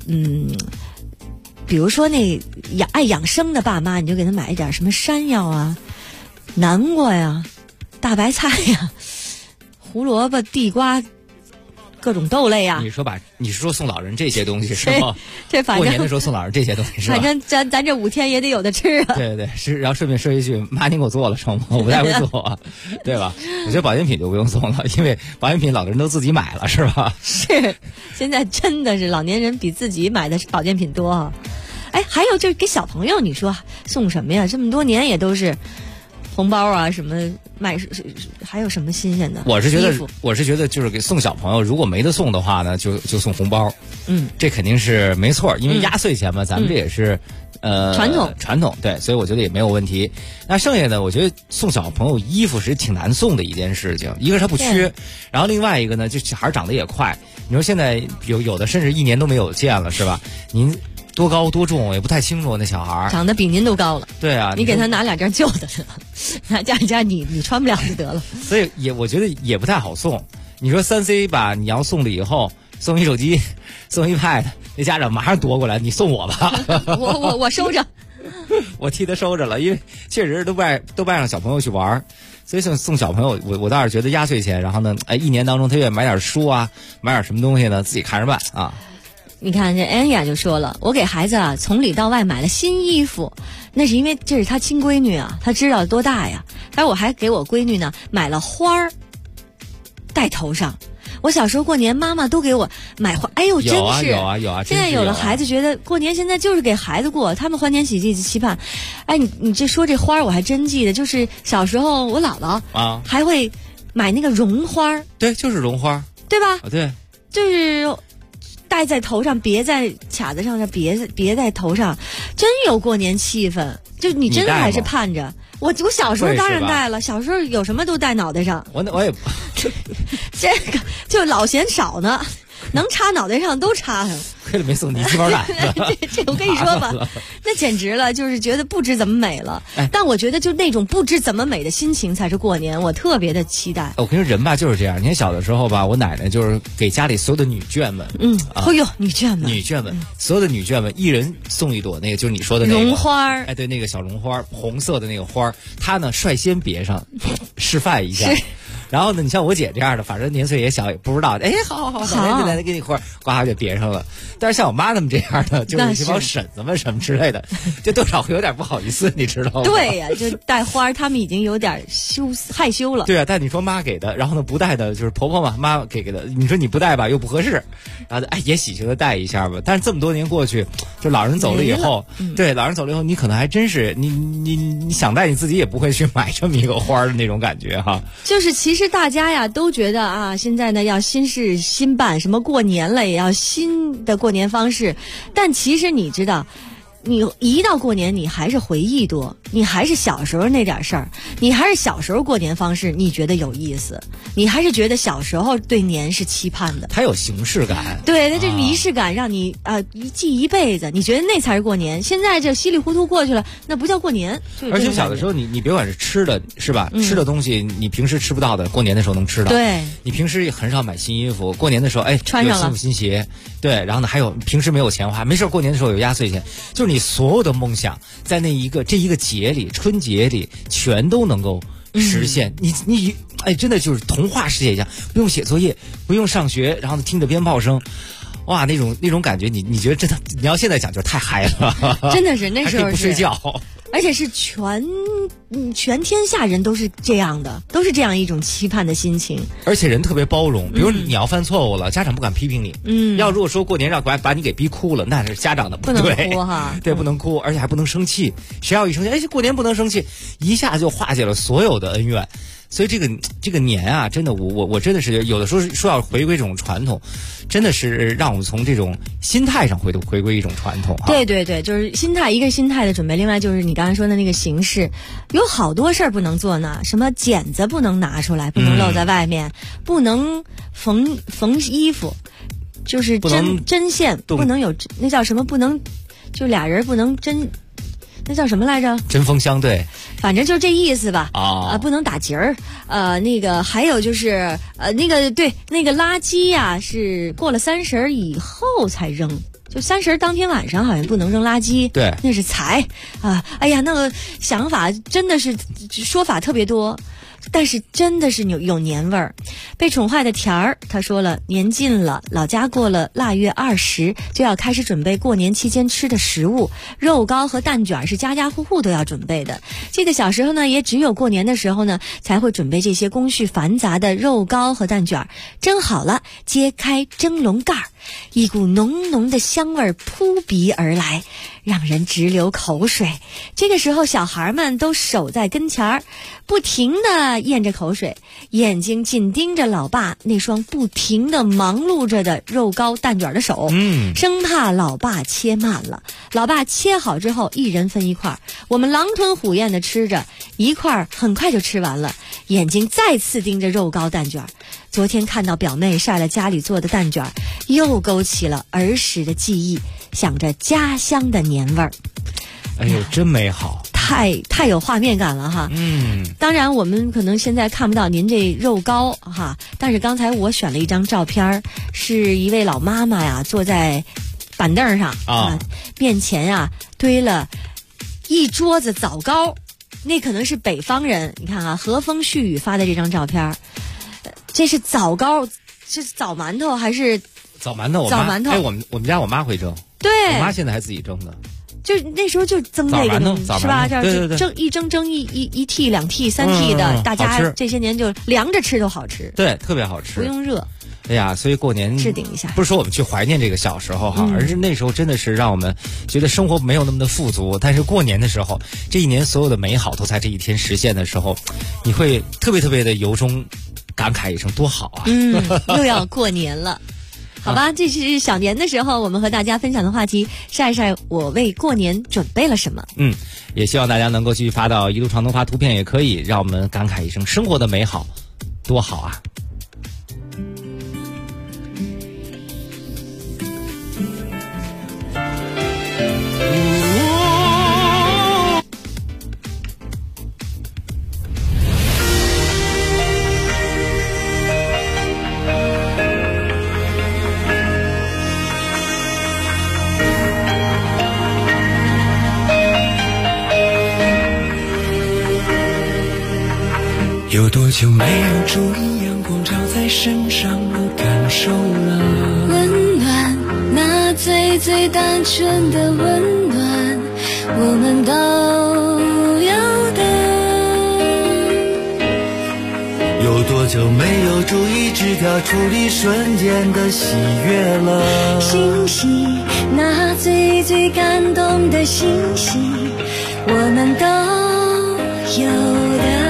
比如说那爱养生的爸妈，你就给他买一点什么山药啊、南瓜呀、大白菜呀、胡萝卜、地瓜、各种豆类啊。 你是说送老人这些东西是吗？ 这反正过年的时候送老人这些东西是吧？ 反正咱这5天也得有的吃啊。 对，是。然后顺便说一句，妈您给我做了成吗？我不太会做对吧？我觉得保健品就不用送了，因为保健品老人都自己买了是吧？ 是，现在真的是老年人比自己买的保健品多啊。还有就是给小朋友，你说送什么呀？这么多年也都是红包啊，什么还有什么新鲜的？ 我是觉得就是给送小朋友，如果没得送的话呢，就送红包。这肯定是没错，因为压岁钱嘛，咱们这也是。传统对，所以我觉得也没有问题。那剩下的，我觉得送小朋友衣服是挺难送的一件事情。一个是他不缺，然后另外一个呢，就小孩长得也快。你说现在有的甚至1年都没有见了，是吧？您多高多重我也不太清楚，那小孩长得比您都高了。 对啊， 你给他拿2件旧的，拿1件你穿不了就得了。 所以我觉得也不太好送。你说3C 吧，你要送了以后，送一手机，送一 pad。那家长马上夺过来，你送我吧。 我收着， 我替他收着了，因为确实都不爱让小朋友去玩，所以送小朋友，我倒是觉得压岁钱，然后呢，1年当中他愿意买点书啊，买点什么东西呢，自己看着办啊。 你看这安雅就说了，我给孩子啊从里到外买了新衣服，那是因为这是他亲闺女啊，他知道多大呀。但我还给我闺女呢买了花儿戴头上。我小时候过年，妈妈都给我买花，哎呦，真是有啊！ 现在有了孩子，觉得过年现在就是给孩子过，他们欢天喜地的期盼。哎，你这说这花我还真记得，就是小时候我姥姥啊还会买那个绒花， 对，就是绒花， 对吧？ 对， 就是戴在头上，别在卡子上，别在头上，真有过年气氛。就你真的还是盼着。我小时候当然戴了，小时候有什么都戴脑袋上。 我也这个就老嫌少呢，能插脑袋上都插上。 亏了没送你鸡毛掸这我跟你说吧，那简直了，就是觉得不知怎么美了。但我觉得就那种不知怎么美的心情才是过年，我特别的期待。 我跟你说，人吧就是这样。你看小的时候吧，我奶奶就是给家里所有的女眷们， 女眷们， 所有的女眷们一人送一朵那个，就是你说的那个绒花。 哎，对，那个小绒花，红色的那个花，她呢率先别上，示范一下。然后呢，你像我姐这样的，反正年岁也小，也不知道。哎，好，来给你花，呱就别上了。但是像我妈他们这样的，就是这帮婶子们什么之类的，就多少会有点不好意思，你知道吗？ 对呀，就带花，他们已经有点害羞了。 对啊，但你说妈给的，然后呢不带的，就是婆婆嘛，妈给的。你说你不带吧，又不合适，然后也喜庆的带一下吧。但是这么多年过去，就老人走了以后，对，老人走了以后，你可能还真是你想带你自己也不会去买这么一个花的那种感觉哈。 就是其实大家呀都觉得啊，现在呢要新事新办，什么过年了也要新的过年方式，但其实你知道，你一到过年你还是回忆多，你还是小时候那点事儿，你还是小时候过年方式你觉得有意思，你还是觉得小时候对年是期盼的， 它有形式感， 对，它这仪式感让你记一辈子，你觉得那才是过年。现在这稀里糊涂过去了，那不叫过年。 而且小的时候你别管是吃的是吧，吃的东西你平时吃不到的，过年的时候能吃到。 对， 你平时也很少买新衣服，过年的时候穿上了新服新鞋，对，然后呢还有平时没有钱花，没事过年的时候有压岁钱，就是你所有的梦想在这一个节里，春节里全都能够实现。你真的就是童话世界一样，不用写作业，不用上学，然后听着鞭炮声，哇，那种感觉，你觉得真的，你要现在讲就太嗨了， 真的是那时候还可以不睡觉， 而且是全天下人都是这样的，都是这样一种期盼的心情。 而且人特别包容，比如你要犯错误了，家长不敢批评你。要如果说过年让把你给逼哭了，那是家长的不对， 不能哭哈， 对，不能哭，而且还不能生气。谁要一生气，过年不能生气，一下就化解了所有的恩怨。所以这个年啊，真的，我真的是有的时候说要回归这种传统，真的是让我们从这种心态上回归一种传统啊。 对对对，就是心态，一个心态的准备，另外就是你刚才说的那个形式，有好多事儿不能做呢，什么剪子不能拿出来，不能露在外面，不能缝衣服，就是针线不能有，那叫什么？不能就俩人不能针。那叫什么来着？ 针锋相对， 反正就这意思吧。不能打结儿。那个还有就是那个垃圾呀，是过了30以后才扔。就30当天晚上好像不能扔垃圾， 对， 那是财啊！哎呀，那个想法真的是说法特别多。但是真的是有年味儿。被宠坏的田儿他说了，年近了，老家过了腊月20就要开始准备过年期间吃的食物，肉糕和蛋卷是家家户户都要准备的。记得小时候呢，也只有过年的时候呢才会准备这些工序繁杂的肉糕和蛋卷。蒸好了，揭开蒸笼盖儿， 一股浓浓的香味扑鼻而来，让人直流口水。这个时候小孩们都守在跟前儿，不停地咽着口水，眼睛紧盯着老爸那双不停地忙碌着的肉糕蛋卷的手，生怕老爸切慢了。老爸切好之后一人分一块，我们狼吞虎咽地吃着，一块很快就吃完了，眼睛再次盯着肉糕蛋卷。昨天看到表妹晒了家里做的蛋卷，又勾起了儿时的记忆，想着家乡的年味儿。 哎呦，真美好， 太有画面感了哈。当然我们可能现在看不到您这肉糕哈，但是刚才我选了一张照片，是一位老妈妈呀，坐在板凳上面前呀堆了一桌子枣糕，那可能是北方人。你看啊，和风絮雨发的这张照片，这是枣糕，是枣馒头还是枣馒头？ 枣馒头。 哎，我们家我妈会蒸， 对， 我妈现在还自己蒸的。 就那时候就蒸这个东西是吧？这蒸一蒸一屉2屉3屉的，大家这些年就凉着吃都好吃。 对，特别好吃， 不用热。 哎呀，所以过年置顶一下， 不是说我们去怀念这个小时候哈，而是那时候真的是让我们觉得生活没有那么的富足，但是过年的时候，这一年所有的美好都在这一天实现的时候，你会特别特别的由衷感慨一声多好啊！ 又要过年了。好吧，这是小年的时候我们和大家分享的话题，晒晒我为过年准备了什么。 也希望大家能够继续发到一路畅通，发图片也可以，让我们感慨一声生活的美好多好啊。 有多久没有注意阳光照在身上，我感受了温暖，那最最单纯的温暖，我们都有的。 有多久没有注意枝条处理瞬间的喜悦了？ 星星，那最最感动的星星，我们都有的。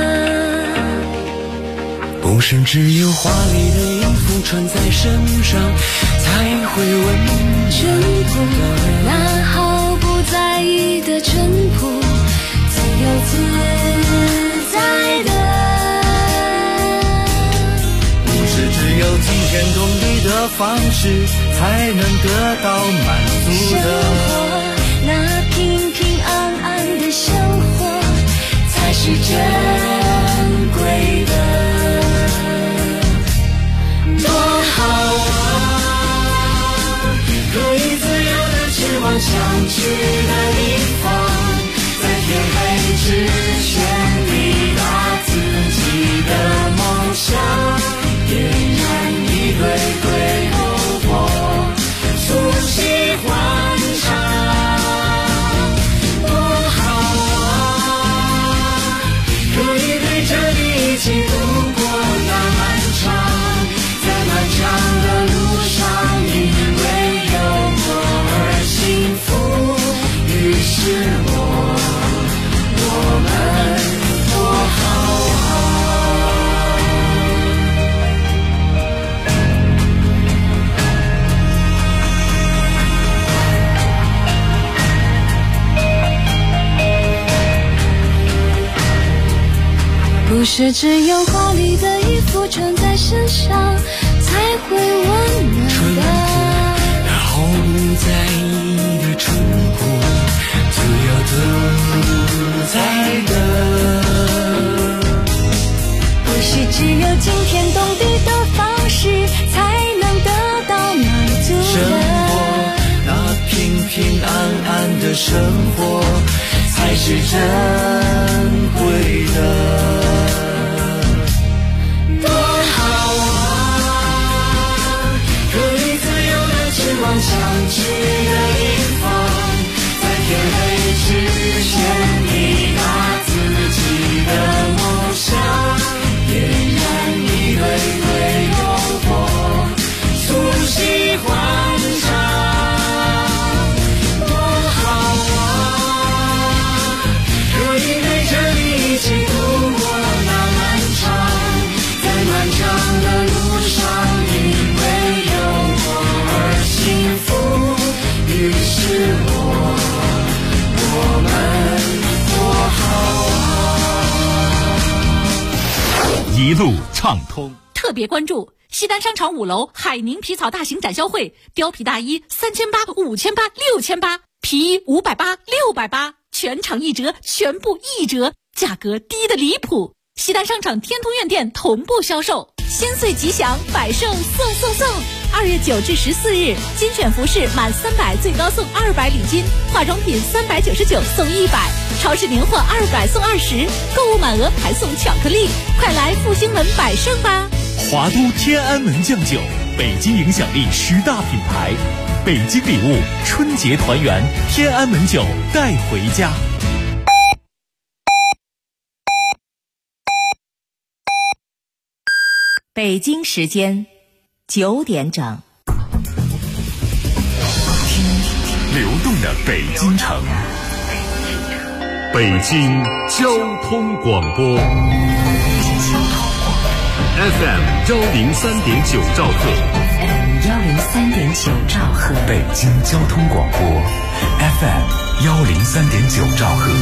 不是只有华丽的衣服穿在身上才会温暖， 淳朴，那毫不在意的淳朴，自由自在的。 不是只有惊天动地的方式才能得到满足的， 生活，那平平安安的生活才是珍贵的。 多好啊，可以自由地前往想去的地方，在天黑之前抵达自己的梦想，点燃一堆堆篝火，促膝欢唱。多好啊，可以陪着你一起度过那漫长漫长的路上，因为有我而幸福，于是我们多好啊！不是只有华丽的衣服穿在身上才会温暖的， 那毫不在意的淳朴，自由自在的。 不是只有惊天动地的方式才能得到满足的， 生活，那平平安安的生活才是珍贵的。往想去的地方，在天黑之前抵达自己的梦想，点燃一堆堆篝火，促膝欢一路畅通。 特别关注西单商场5楼海宁皮草大型展销会，貂皮大衣3800、5800、6800，皮衣580、680，全场1折，全部1折，价格低得离谱。西单商场天通苑店同步销售，新岁吉祥，百盛送！2月9至14日，精选服饰满300最高送200礼金，化妆品399送100，超市年货200送20，购物满额还送巧克力，快来复兴门百盛吧！ 华都天安门酱酒，北京影响力10大品牌，北京礼物，春节团圆，天安门酒带回家。 北京时间9点整。 流动的北京城， 北京交通广播 FM 103.9兆赫 103.9兆赫， 北京交通广播 FM 103.9兆赫。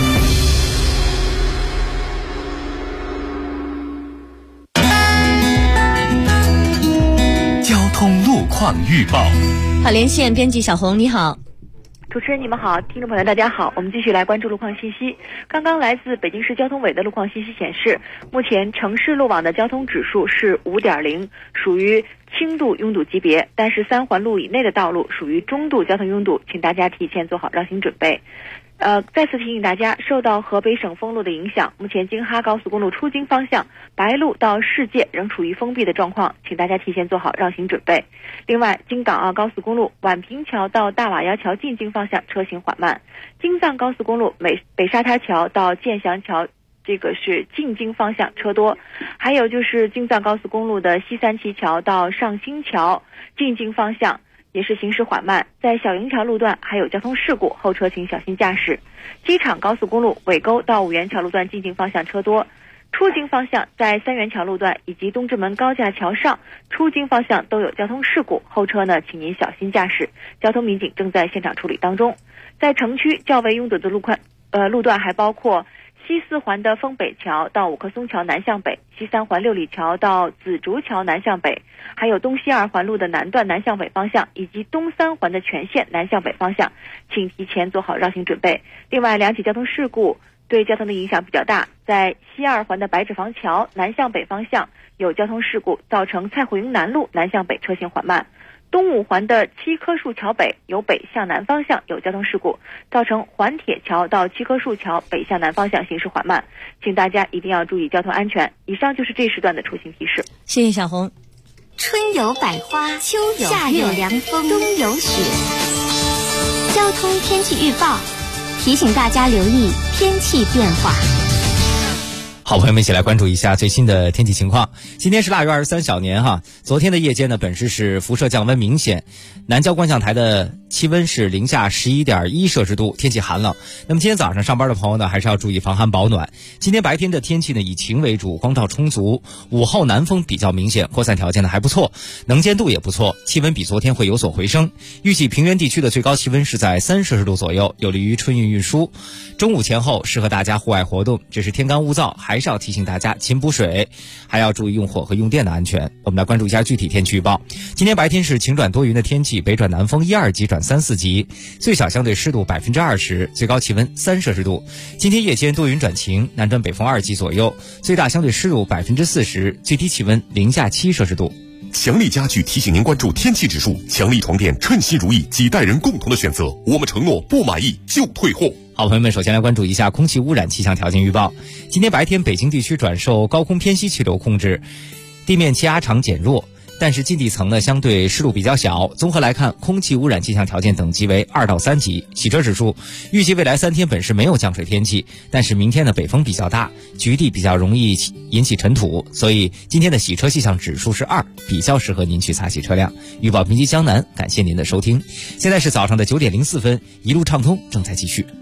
交通路况预报。 好，连线编辑小红，你好。 主持人你们好，听众朋友大家好，我们继续来关注路况信息。刚刚来自北京市交通委的路况信息显示，目前城市路网的交通指数是 5.0， 属于轻度拥堵级别，但是3环路以内的道路属于中度交通拥堵，请大家提前做好绕行准备。再次提醒大家，受到河北省封路的影响，目前京哈高速公路出京方向白鹿到世界仍处于封闭的状况，请大家提前做好绕行准备。另外，京港澳高速公路宛平桥到大瓦窑桥进京方向车行缓慢，京藏高速公路北沙滩桥到建祥桥这个是进京方向车多，还有就是京藏高速公路的西三旗桥到上新桥进京方向也是行驶缓慢，在小营桥路段还有交通事故，后车请小心驾驶。机场高速公路尾沟到五元桥路段进京方向车多，出京方向在三元桥路段以及东直门高架桥上出京方向都有交通事故，后车呢请您小心驾驶，交通民警正在现场处理当中。在城区较为拥堵的路段还包括西4环的丰北桥到五棵松桥南向北，西3环六里桥到紫竹桥南向北，还有东西2环路的南段南向北方向，以及东3环的全线南向北方向，请提前做好绕行准备。另外，2起交通事故对交通的影响比较大，在西2环的白纸坊桥南向北方向有交通事故，造成蔡虎营南路南向北车行缓慢。东5环的七棵树桥北由北向南方向有交通事故，造成环铁桥到七棵树桥北向南方向行驶缓慢，请大家一定要注意交通安全。以上就是这时段的出行提示。 谢谢小红。 春有百花，秋有夏有凉风，冬有雪。交通天气预报提醒大家留意天气变化。 好，朋友们一起来关注一下最新的天气情况。今天是腊月23小年哈，昨天的夜间呢，本市是辐射降温明显，南郊观象台的气温是零下11.1摄氏度，天气寒冷。那么今天早上上班的朋友呢，还是要注意防寒保暖。今天白天的天气呢，以晴为主，光照充足，午后南风比较明显，扩散条件呢还不错，能见度也不错，气温比昨天会有所回升。预计平原地区的最高气温是在3摄氏度左右，有利于春运运输。中午前后适合大家户外活动，只是天干物燥，还是要提醒大家勤补水，还要注意用火和用电的安全。我们来关注一下具体天气预报。今天白天是晴转多云的天气，北转南风1、2级转3、4级，最小相对湿度20%，最高气温3摄氏度。今天夜间多云转晴，南转北风2级左右，最大相对湿度40%，最低气温零下7摄氏度。 强力家具提醒您关注天气指数，强力床垫称心如意，几代人共同的选择，我们承诺不满意就退货。 好，朋友们，首先来关注一下空气污染气象条件预报。今天白天北京地区转受高空偏西气流控制，地面气压场减弱，但是近地层呢相对湿度比较小。综合来看，空气污染气象条件等级为2到3级。洗车指数预计未来3天本市没有降水天气，但是明天的北风比较大，局地比较容易引起尘土，所以今天的洗车气象指数是2，比较适合您去擦洗车辆。预报评级江南，感谢您的收听。现在是早上的9点04分，一路畅通正在继续。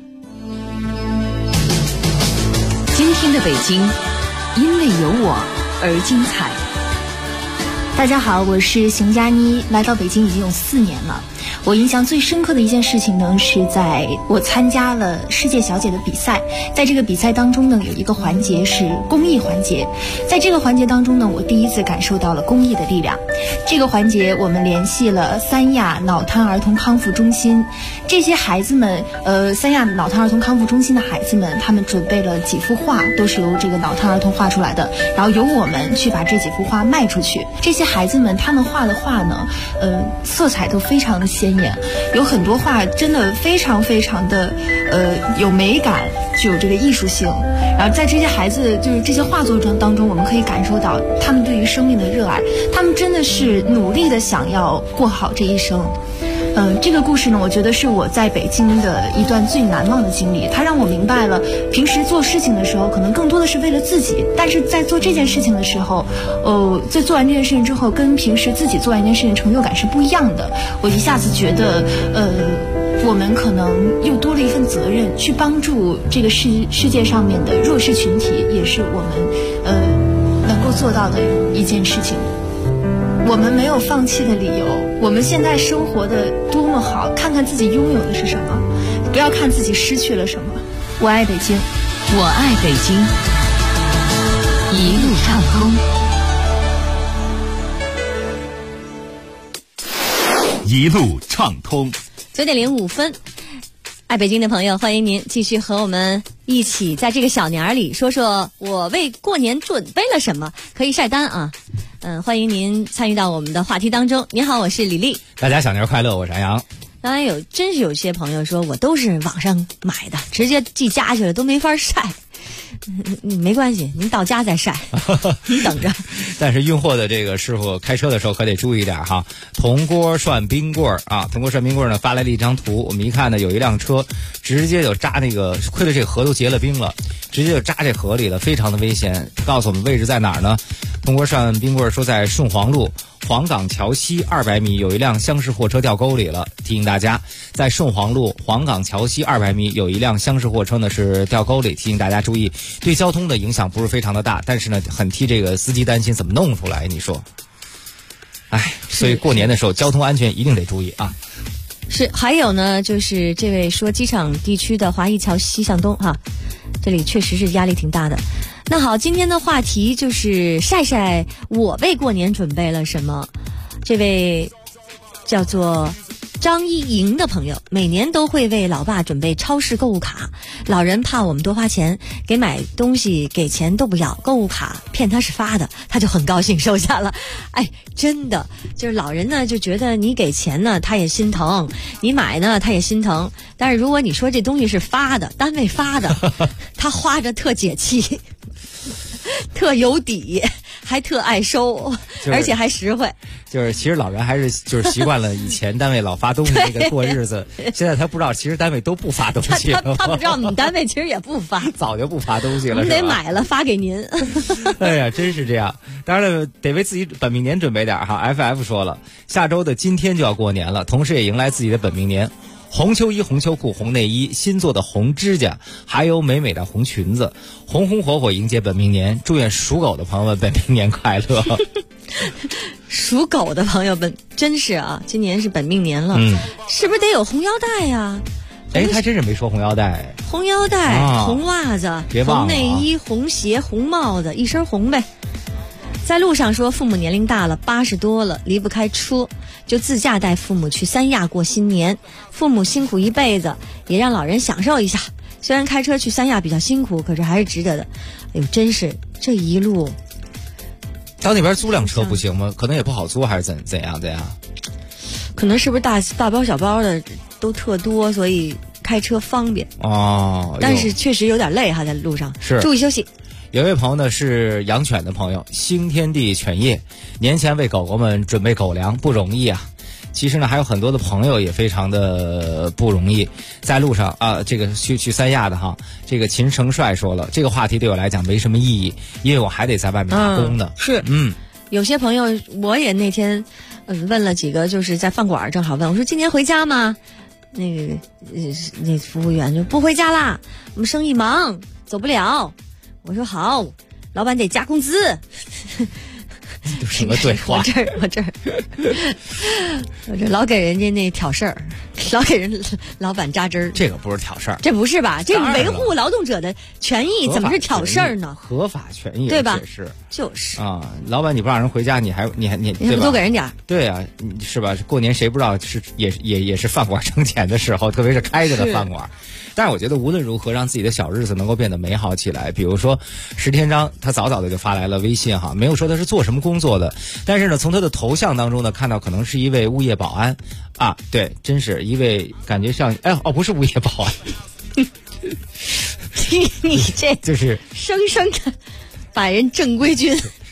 今天的北京，因为有我而精彩。 大家好，我是邢佳妮，来到北京已经有4年了。 我印象最深刻的一件事情呢，是在我参加了世界小姐的比赛，在这个比赛当中呢，有一个环节是公益环节，在这个环节当中呢，我第一次感受到了公益的力量。这个环节我们联系了三亚脑瘫儿童康复中心，这些孩子们，三亚脑瘫儿童康复中心的孩子们，他们准备了几幅画，都是由这个脑瘫儿童画出来的，然后由我们去把这几幅画卖出去。这些孩子们他们画的画呢，色彩都非常的鲜艳，有很多画真的非常非常的有美感，具有这个艺术性。然后在这些孩子就是这些画作当中，我们可以感受到他们对于生命的热爱，他们真的是努力的想要过好这一生。这个故事呢，我觉得是我在北京的一段最难忘的经历。它让我明白了，平时做事情的时候，可能更多的是为了自己，但是在做这件事情的时候，在做完这件事情之后，跟平时自己做完一件事情成就感是不一样的。我一下子觉得，我们可能又多了一份责任，去帮助这个世界上面的弱势群体，也是我们能够做到的一件事情。我们没有放弃的理由，我们现在生活的多么好，看看自己拥有的是什么，不要看自己失去了什么。我爱北京， 我爱北京，一路畅通，一路畅通。 9:05，爱北京的朋友，欢迎您继续和我们一起在这个小年儿里说说我为过年准备了什么，可以晒单啊。欢迎您参与到我们的话题当中。你好，我是李丽。 大家小年快乐，我是安阳。 当然真是有些朋友说我都是网上买的，直接寄家去了，都没法晒。没关系，您到家再晒，你等着。 但是运货的这个师傅开车的时候可得注意点哈。铜锅涮冰棍儿啊，铜锅涮冰棍儿呢发来了一张图，我们一看呢，有一辆车直接就扎那个，亏了这个河都结了冰了，直接就扎这河里了，非常的危险。告诉我们位置在哪儿呢？铜锅涮冰棍儿说在顺黄路黄岗桥西200米有一辆厢式货车掉沟里了，提醒大家，在顺黄路黄岗桥西200米有一辆厢式货车呢是掉沟里，提醒大家注意，对交通的影响不是非常的大，但是呢很替这个司机担心怎么弄出来，你说？所以过年的时候交通安全一定得注意啊。 是，还有呢，就是这位说机场地区的华谊桥西向东哈，这里确实是压力挺大的。那好，今天的话题就是晒晒我为过年准备了什么。这位叫做张一莹的朋友，每年都会为老爸准备超市购物卡，老人怕我们多花钱，给买东西给钱都不要，购物卡骗他是发的，他就很高兴收下了。真的就是老人呢就觉得你给钱呢他也心疼，你买呢他也心疼，但是如果你说这东西是发的，单位发的，他花着特解气，特有底，还特爱收，而且还实惠。 就是其实老人还是就是习惯了以前单位老发东西那个过日子，现在他不知道其实单位都不发东西了。 他不知道你们单位其实也不发， 早就不发东西了， 我们得买了发给您。 哎呀，真是这样。当然了，得为自己本命年准备点哈。FF 说了，下周的今天就要过年了，同时也迎来自己的本命年。红秋衣、红秋裤、红内衣，新做的红指甲，还有美美的红裙子，红红火火迎接本命年。祝愿属狗的朋友们本命年快乐。 属狗的朋友们真是啊，今年是本命年了，是不是得有红腰带呀？ 他真是没说红腰带。 红腰带、红袜子、红内衣、红鞋、红帽子，一身红呗。在路上说父母年龄大了，80多了，离不开车，就自驾带父母去三亚过新年。父母辛苦一辈子，也让老人享受一下。虽然开车去三亚比较辛苦，可是还是值得的。真是这一路到那边租辆车不行吗？可能也不好租，还是怎样？ 可能是不是大包小包的都特多，所以开车方便但是确实有点累哈，在路上是注意休息。 有位朋友呢是养犬的朋友，新天地犬业年前为狗狗们准备狗粮不容易啊。其实呢还有很多的朋友也非常的不容易，在路上这个去三亚的哈，这个秦成帅说了，这个话题对我来讲没什么意义，因为我还得在外面打工呢。 是有些朋友我也那天问了几个，就是在饭馆正好问我说今年回家吗？那服务员就不回家啦，我们生意忙走不了。我说好，老板得加工资。 什么对话？ 我这老给人家那挑事儿，老给人老板扎针儿。 这个不是挑事儿， 这不是吧？这个维护劳动者的权益怎么是挑事儿呢？ 合法权益对吧？ 就是啊，老板你不让人回家，你对吧？ 多给人点儿。 对啊，是吧？过年谁不知道是也是饭馆挣钱的时候，特别是开着的饭馆。但是我觉得无论如何，让自己的小日子能够变得美好起来。比如说石天章，他早早的就发来了微信哈，没有说他是做什么工作的，但是呢，从他的头像当中呢，看到可能是一位物业保安啊，对，真是一位感觉像不是物业保安， 你这就是生生的把人正规军。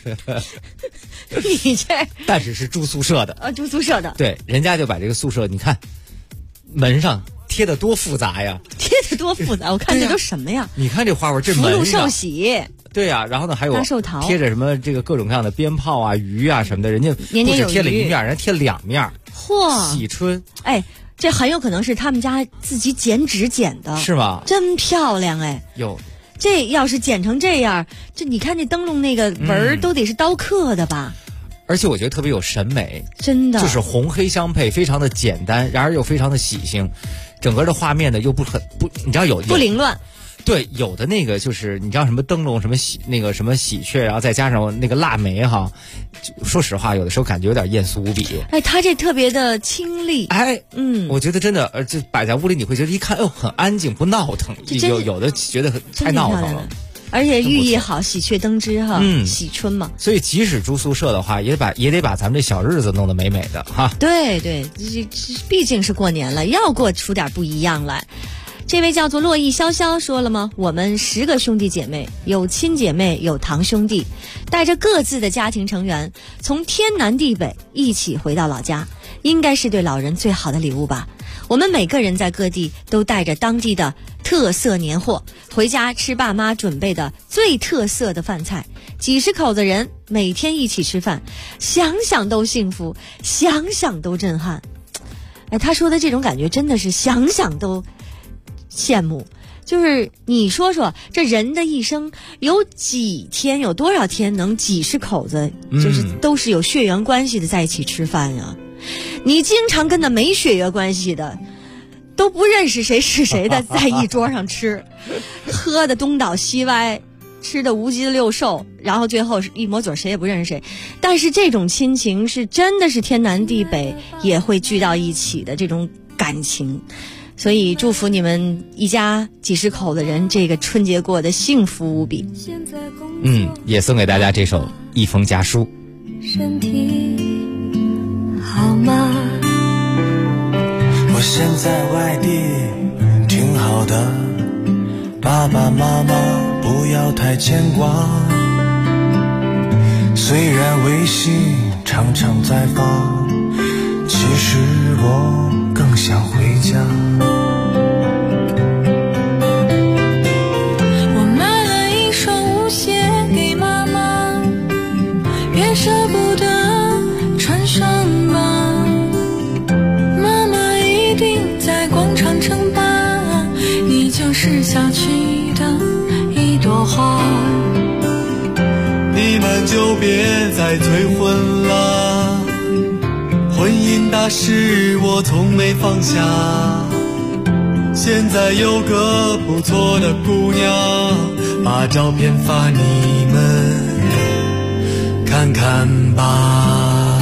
你这， 但是住宿舍的住宿舍的， 对，人家就把这个宿舍，你看门上贴的多复杂呀， 贴的多复杂，我看这都什么呀？ 你看这花纹，这门福禄寿喜， 对呀，然后呢还有大寿桃， 贴着什么这个各种各样的鞭炮啊、鱼啊什么的，人家不是贴了一面，人家贴2面， 嚯， 喜春， 这很有可能是他们家自己剪纸剪的， 是吗？ 真漂亮有。 这要是剪成这样，这你看这灯笼那个纹儿都得是刀刻的吧？ 而且我觉得特别有审美， 真的就是红黑相配，非常的简单，然而又非常的喜庆，整个的画面呢又不，你知道有不凌乱。 对，有的那个就是你知道什么灯笼什么喜鹊，然后再加上那个腊梅哈，说实话有的时候感觉有点艳俗无比。 它这特别的清丽。 我觉得真的，这摆在屋里你会觉得一看，很安静，不闹腾。有的觉得太闹腾了。 而且寓意好，喜鹊登枝哈，喜春嘛。 所以即使住宿舍的话，也得把咱们这小日子弄得美美的哈。 对，这毕竟是过年了，要过出点不一样来。这位叫做洛意潇潇说了吗？我们10个兄弟姐妹，有亲姐妹，有堂兄弟，带着各自的家庭成员，从天南地北一起回到老家，应该是对老人最好的礼物吧。我们每个人在各地都带着当地的特色年货回家吃爸妈准备的最特色的饭菜，几十口子人每天一起吃饭，想想都幸福，想想都震撼。他说的这种感觉真的是想想都羡慕。就是你说说，这人的一生有几天，有多少天能几十口子就是都是有血缘关系的在一起吃饭呀？你经常跟那没血缘关系的都不认识谁是谁的在一桌上吃，喝的东倒西歪，吃的无鸡六兽，然后最后一抹嘴谁也不认识谁。但是这种亲情是真的是天南地北也会聚到一起的这种感情。所以祝福你们一家几十口的人这个春节过得幸福无比。 也送给大家这首一封家书。 身体好吗？ 我现在外地挺好的，爸爸妈妈不要太牵挂。虽然微信常常在发，其实我更想回家。 我买了一双舞鞋给妈妈，也舍不得穿上吧。妈妈一定在广场称霸，你就是小区的一朵花。 你们就别再催婚了，婚姻大事我从没放下。现在有个不错的姑娘，把照片发你们看看吧。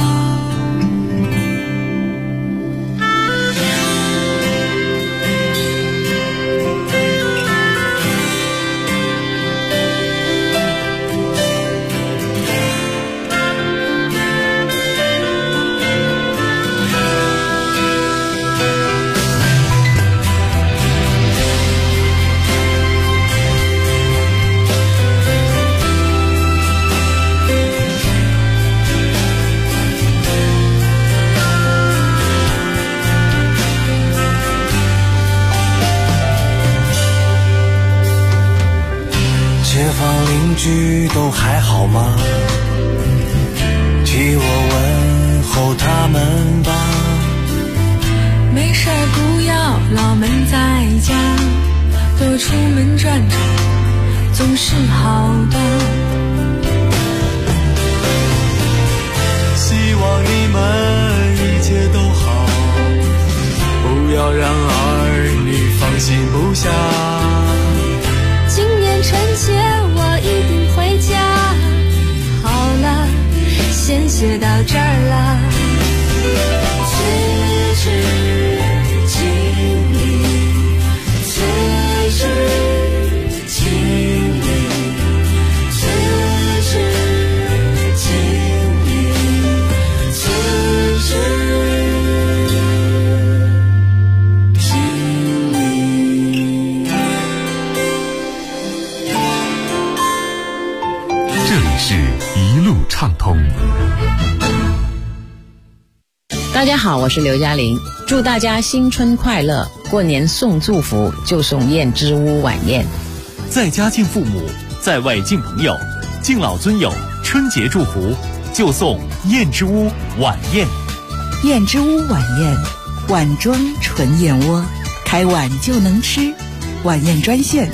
邻居都还好吗？替我问候他们吧。 没事不要老闷在家，多出门转转总是好的。 望你们一切都好，不要让儿女放心不下。 今年春节我一定回家。好了，先写到这儿了。此致敬礼，此致敬礼，此致敬礼，此致敬礼。 这里是一路畅通。 大家好，我是刘嘉玲，祝大家新春快乐！过年送祝福就送燕之屋晚宴， 在家敬父母，在外敬朋友，敬老尊友，春节祝福就送燕之屋晚宴。 燕之屋晚宴，碗装纯燕窝，开碗就能吃。晚宴专线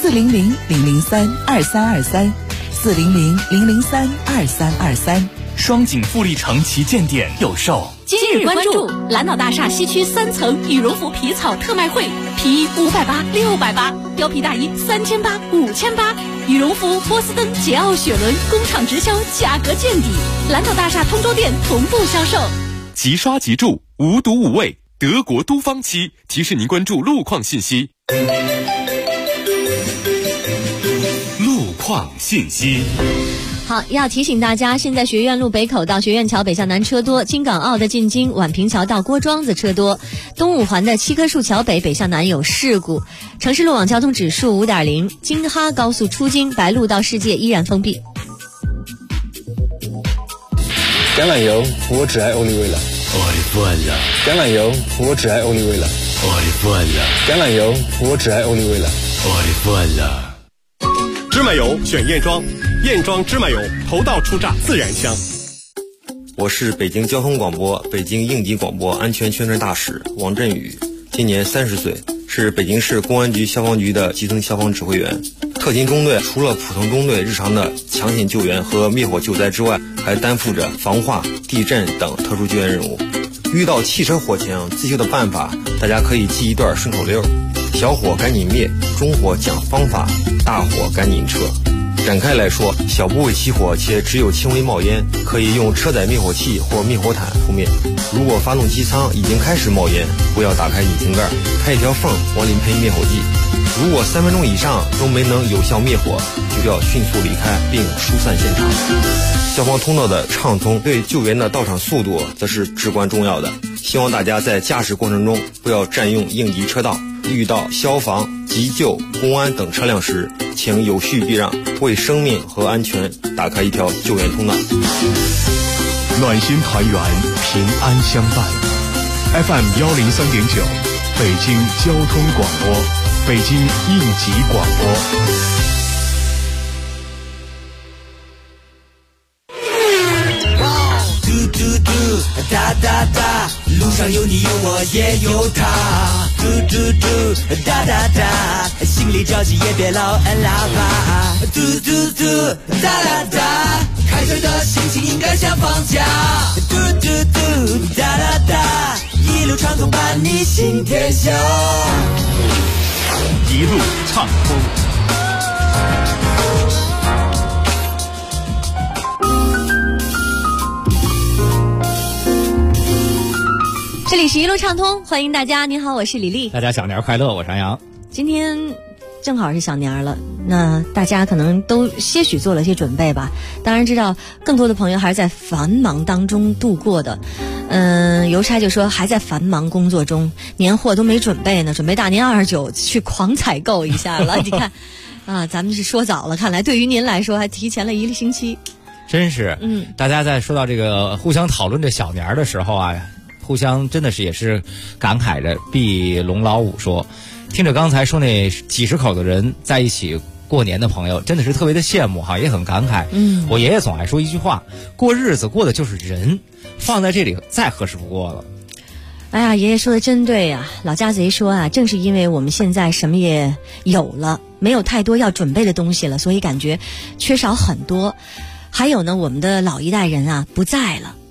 ：400-003-2323，400-003-2323。 双井富力城旗舰店有售。 今日关注蓝岛大厦西区3层羽绒服皮草特卖会，皮衣580、680，貂皮大衣3800、5800，羽绒服波司登、捷奥雪伦工厂直销，价格见底。蓝岛大厦通州店同步销售。 即刷即住，无毒无味，德国都芳漆提示您关注路况信息。路况信息。 好，要提醒大家，现在学院路北口到学院桥北向南车多，京港澳的进京宛平桥到郭庄子车多，东五环的七棵树桥北北向南有事故。城市路网交通指数5.0，京哈高速出京白鹿到世界依然封闭。 橄榄油，我只爱欧丽味了。橄榄油，我只爱欧丽味了。橄榄油，我只爱欧丽味了。 芝麻油选燕庄，燕庄芝麻油头道出榨自然香。 我是北京交通广播北京应急广播安全宣传大使王振宇，今年30岁，是北京市公安局消防局的基层消防指挥员。特勤中队除了普通中队日常的抢险救援和灭火救灾之外，还担负着防化、地震等特殊救援任务。遇到汽车火情，自救的办法大家可以记一段顺口溜：小火赶紧灭，中火讲方法，大火赶紧撤。展开来说，小部位起火且只有轻微冒烟，可以用车载灭火器或灭火毯扑灭。如果发动机舱已经开始冒烟，不要打开引擎盖，开一条缝往里喷灭火剂。如果3分钟以上都没能有效灭火，就要迅速离开并疏散现场。消防通道的畅通对救援的到场速度则是至关重要的。希望大家在驾驶过程中不要占用应急车道，遇到消防、急救、公安等车辆时，请有序避让，为生命和安全打开一条救援通道。 暖心团圆，平安相伴。FM 103.9，北京交通广播，北京应急广播。 哒哒哒，路上有你有我也有他，嘟嘟嘟，哒哒哒，心里着急也别老按喇叭，嘟嘟嘟，哒哒哒，开车的心情应该像放假，嘟嘟嘟，哒哒哒，一路畅通伴你行天下， 一路畅通。 这里是一路畅通，欢迎大家。您好，我是李丽。 大家小年快乐，我是杨洋。 今天正好是小年了，那大家可能都些许做了些准备吧。当然知道更多的朋友还是在繁忙当中度过的。邮差就说还在繁忙工作中，年货都没准备呢，准备大年29去狂采购一下了。你看啊，咱们是说早了，看来对于您来说还提前了1个星期。 真是，大家在说到这个互相讨论这小年的时候啊，互相真的是也是感慨着。毕龙老五说，听着刚才说那几十口的人在一起过年的朋友，真的是特别的羡慕哈，也很感慨。我爷爷总爱说一句话，过日子过的就是人，放在这里再合适不过了。 哎呀，爷爷说的真对呀！老家贼说啊，正是因为我们现在什么也有了，没有太多要准备的东西了，所以感觉缺少很多。还有呢，我们的老一代人啊不在了，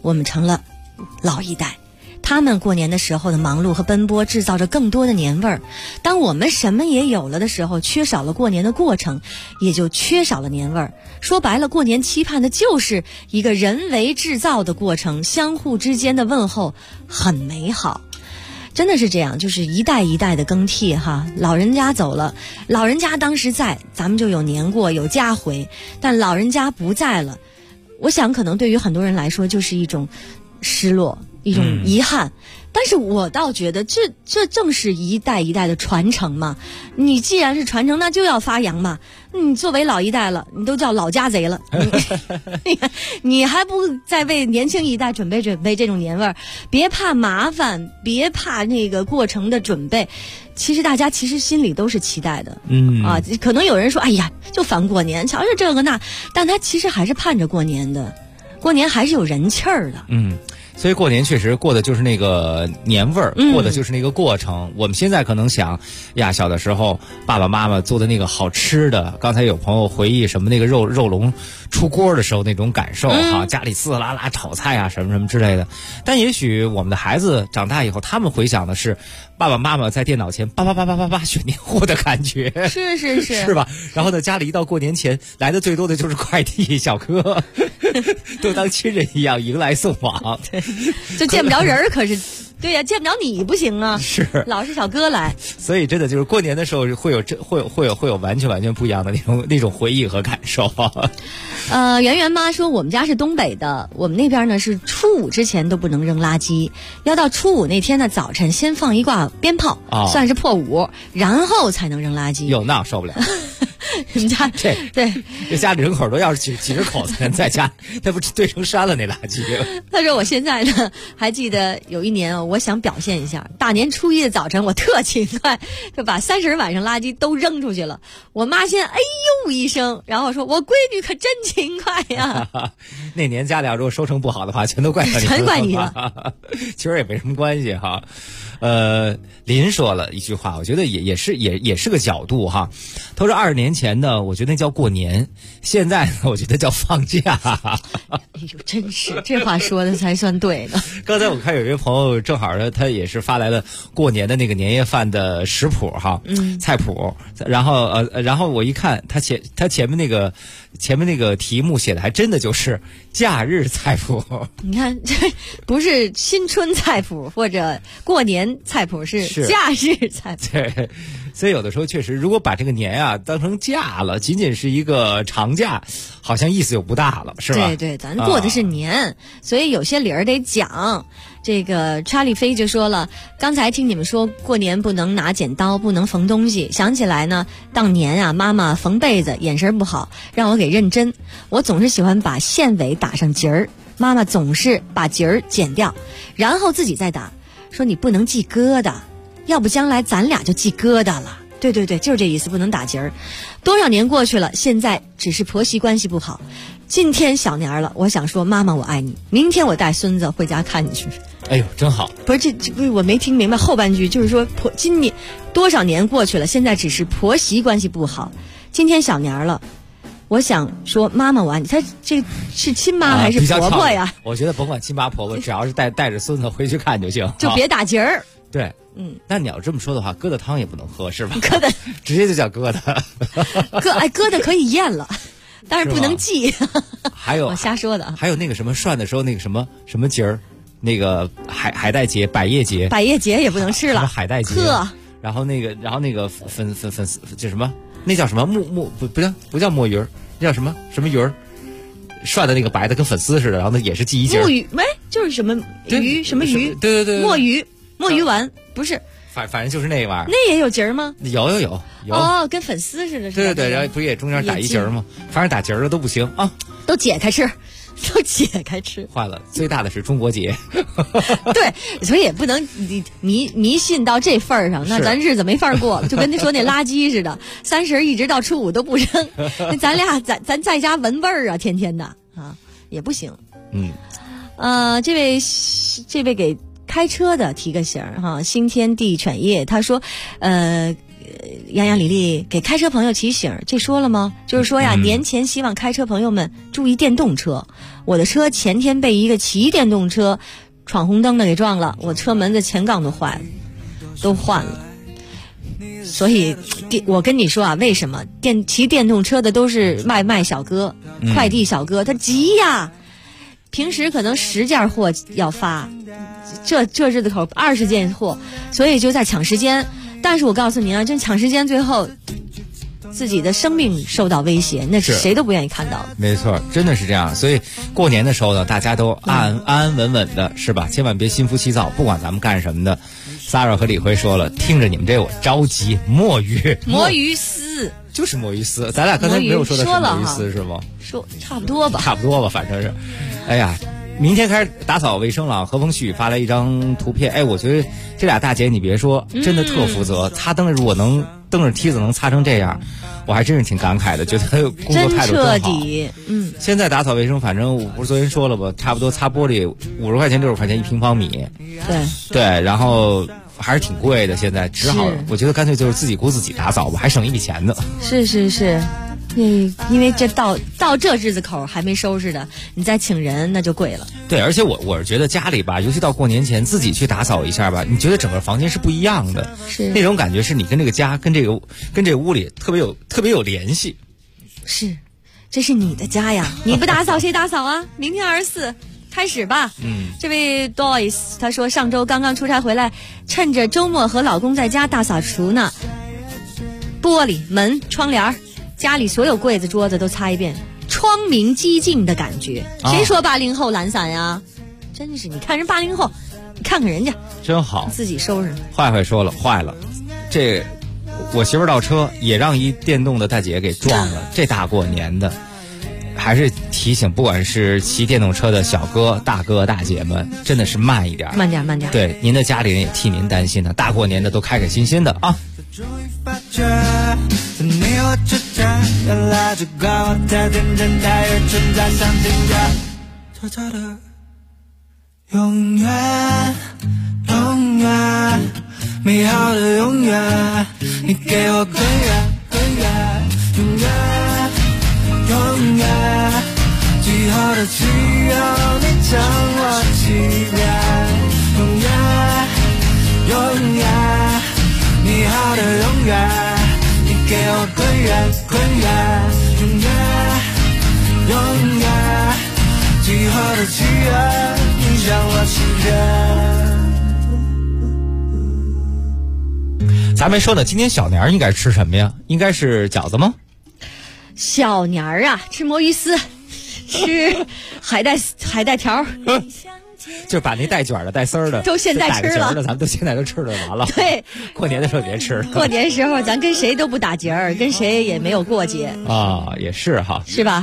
我们成了老一代。他们过年的时候的忙碌和奔波，制造着更多的年味儿。当我们什么也有了的时候，缺少了过年的过程，也就缺少了年味儿。说白了，过年期盼的就是一个人为制造的过程，相互之间的问候很美好。真的是这样，就是一代一代的更替哈。老人家走了，老人家当时在，咱们就有年过，有家回。但老人家不在了，我想可能对于很多人来说就是一种失落，一种遗憾。但是我倒觉得这正是一代一代的传承嘛。你既然是传承，那就要发扬嘛。你作为老一代了，你都叫老家贼了，你还不再为年轻一代准备这种年味儿？别怕麻烦，别怕那个过程的准备。其实大家心里都是期待的，可能有人说，哎呀，就烦过年，瞧瞧这个那，但他其实还是盼着过年的，过年还是有人气儿的。 所以过年确实过的就是那个年味儿，过的就是那个过程。我们现在可能想呀，小的时候爸爸妈妈做的那个好吃的，刚才有朋友回忆什么那个肉笼出锅的时候那种感受哈，家里滋滋啦啦炒菜啊什么什么之类的。但也许我们的孩子长大以后，他们回想的是爸爸妈妈在电脑前叭选年货的感觉，是吧？然后呢，家里一到过年前来的最多的就是快递小哥，都当亲人一样迎来送往。 就见不着人，可是对呀，见不着你不行啊， 是老是小哥来。 所以真的就是过年的时候会有完全不一样的那种回忆和感受。 圆圆妈说我们家是东北的，我们那边呢是初5之前都不能扔垃圾，要到初5那天的早晨先放一挂鞭炮，算是破5，然后才能扔垃圾。 有那受不了。 你们家对， 这家里人口都要是几十口子人在家，那不堆成山了那垃圾。 他说我现在呢还记得有一年，我想表现一下，大年初1的早晨我特勤快，就把30晚上垃圾都扔出去了。我妈先哎呦一声，然后说我闺女可真勤快呀。 那年家里如果收成不好的话，全都怪你， 全怪你了。 其实也没什么关系哈。林说了一句话，我觉得也是个角度哈。他说20年前呢，我觉得那叫过年，现在呢，我觉得叫放假。 哎呦，真是这话说的才算对的。 刚才我看有一位朋友正好呢，他也是发来了过年的那个年夜饭的食谱哈，菜谱。然后我一看他前面那个题目写的还真的就是假日菜谱。 你看，这不是新春菜谱或者过年菜谱，是假日菜谱。 对，所以有的时候确实，如果把这个年啊当成假了，仅仅是一个长假，好像意思又不大了，是吧？ 对，咱过的是年，所以有些理儿得讲。这个查理飞就说了，刚才听你们说过年不能拿剪刀，不能缝东西，想起来呢，当年啊，妈妈缝被子眼神不好，让我给认真，我总是喜欢把线尾打上结儿，妈妈总是把结儿剪掉，然后自己再打，说你不能系疙瘩，要不将来咱俩就系疙瘩了。对，就是这意思，不能打结儿。多少年过去了，现在只是婆媳关系不好。今天小年了，我想说妈妈我爱你，明天我带孙子回家看你去。 哎呦，真好！ 不是这我没听明白后半句，就是说今年多少年过去了，现在只是婆媳关系不好。今天小年了，我想说妈妈我爱你。他这是亲妈还是婆婆呀？ 我觉得甭管亲妈婆婆，只要是带着孙子回去看就行， 就别打结儿。 对，那你要这么说的话，疙瘩汤也不能喝是吧？疙瘩直接就叫疙瘩。 疙瘩可以咽了，但是不能系。 还有我瞎说的。 还有那个什么涮的时候那个什么节儿，那个海带节、百叶节也不能吃了。 海带节。然后那个粉这什么？那叫什么不叫墨鱼儿，那叫什么鱼儿？涮的那个白的跟粉丝似的，然后那也是系一节。 木鱼就是什么鱼什么鱼？ 对。 墨鱼丸不是。 反正就是那玩意儿。 那也有节儿吗？ 有。 哦，跟粉丝似的。 对，然后不也中间打一节吗？反正打节的都不行啊， 都解开吃。 坏了，最大的是中国节。 对，所以也不能迷信到这份儿上，那咱日子没法过了，就跟你说那垃圾似的，30一直到初5都不扔，咱俩咱在家闻味儿啊，天天的啊也不行。这位给开车的提个醒哈，新天地犬业他说， 杨洋、李丽给开车朋友提醒，这说了吗？就是说呀，年前希望开车朋友们注意电动车。我的车前天被一个骑电动车闯红灯的给撞了，我车门的前杠都坏了，都换了。所以我跟你说啊，为什么骑电动车的都是外卖小哥、快递小哥，他急呀，平时可能10件货要发，这日子口20件货，所以就在抢时间。但是我告诉你啊，这抢时间最后自己的生命受到威胁，那是谁都不愿意看到的。 没错，真的是这样。所以过年的时候呢，大家都安安稳稳的，是吧？千万别心浮气躁，不管咱们干什么的。Sarah 和李辉说了，听着你们这我着急，摸鱼丝就是摸鱼丝，咱俩刚才没有说的是摸鱼丝是吗？ 说差不多吧， 反正是。哎呀，明天开始打扫卫生了。何峰旭发来一张图片，哎，我觉得这俩大姐你别说，真的特负责。擦灯如果能蹬着梯子能擦成这样，我还真是挺感慨的，觉得他工作态度真好。真彻底。现在打扫卫生，反正我不是昨天说了吧，差不多擦玻璃50块钱60块钱1平方米。对，然后还是挺贵的，现在只好我觉得干脆就是自己雇自己打扫吧，还省一笔钱呢。 是。因为这到这日子口还没收拾的，你再请人那就贵了。 对，而且我是觉得家里吧，尤其到过年前自己去打扫一下吧，你觉得整个房间是不一样的，是那种感觉，是你跟这个家跟这个屋里特别有联系。 是，这是你的家呀，你不打扫谁打扫啊？明天24开始吧。这位 Doris 他说上周刚刚出差回来，趁着周末和老公在家大扫除呢，玻璃、门、窗帘。家里所有柜子桌子都擦一遍，窗明几净的感觉。谁说80后懒散呀？真是，你看人80后，你看看人家真好， 自己收拾。 坏说了，坏了，这我媳妇倒车也让一电动的大姐给撞了。这大过年的，还是提醒不管是骑电动车的小哥、大哥、大姐们，真的是慢一点。对，您的家里人也替您担心呢。大过年的都开开心心的啊。你我之间原来只怪我太天真，太热忱，在想听着悄悄的永远美好的永远，你给我更远永远最后的只有你将我欺骗，永远美好的永远，给我更远永远最后的契约，你让我欺骗。咱没说呢，今天小年应该吃什么呀？应该是饺子吗？ 小年啊，吃魔芋丝，吃海带条。 就把那带卷的、带丝儿的都现在吃了， 咱们都现在都吃了完了。 对， 过年的时候别吃了。 过年时候咱跟谁都不打结儿，跟谁也没有过节啊，也是哈， 是吧？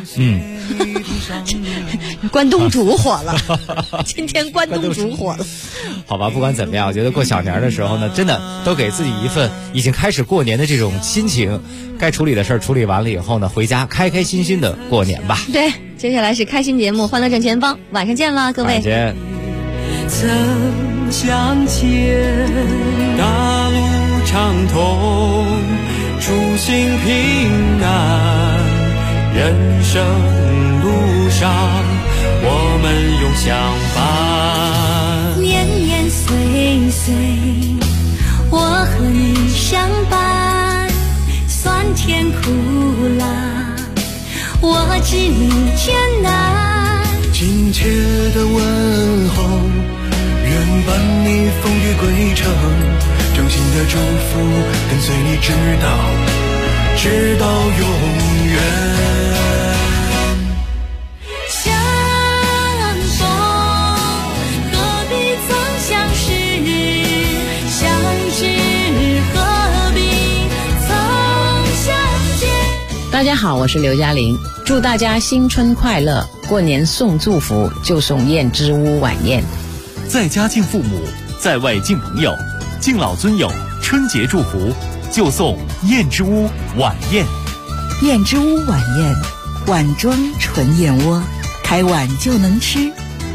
关东煮火了，今天关东煮火了。 好吧，不管怎么样，我觉得过小年的时候呢，真的都给自己一份已经开始过年的这种心情，该处理的事儿处理完了以后呢，回家开开心心的过年吧。 对，接下来是开心节目《欢乐正前方》，晚上见了，各位。 再见。 曾相见，大路畅通，初心平安，人生路上我们永相伴。 年年岁岁，我和你相伴，酸甜苦辣，我知你艰难。 亲切的问候，愿伴你风雨归程，衷心的祝福跟随你直到永远。 相逢何必曾相识，相知何必曾相见。 大家好，我是刘嘉玲，祝大家新春快乐，过年送祝福就送燕之屋晚宴。 在家敬父母，在外敬朋友，敬老尊友，春节祝福就送燕之屋晚宴。 燕之屋晚宴，碗装纯燕窝，开碗就能吃，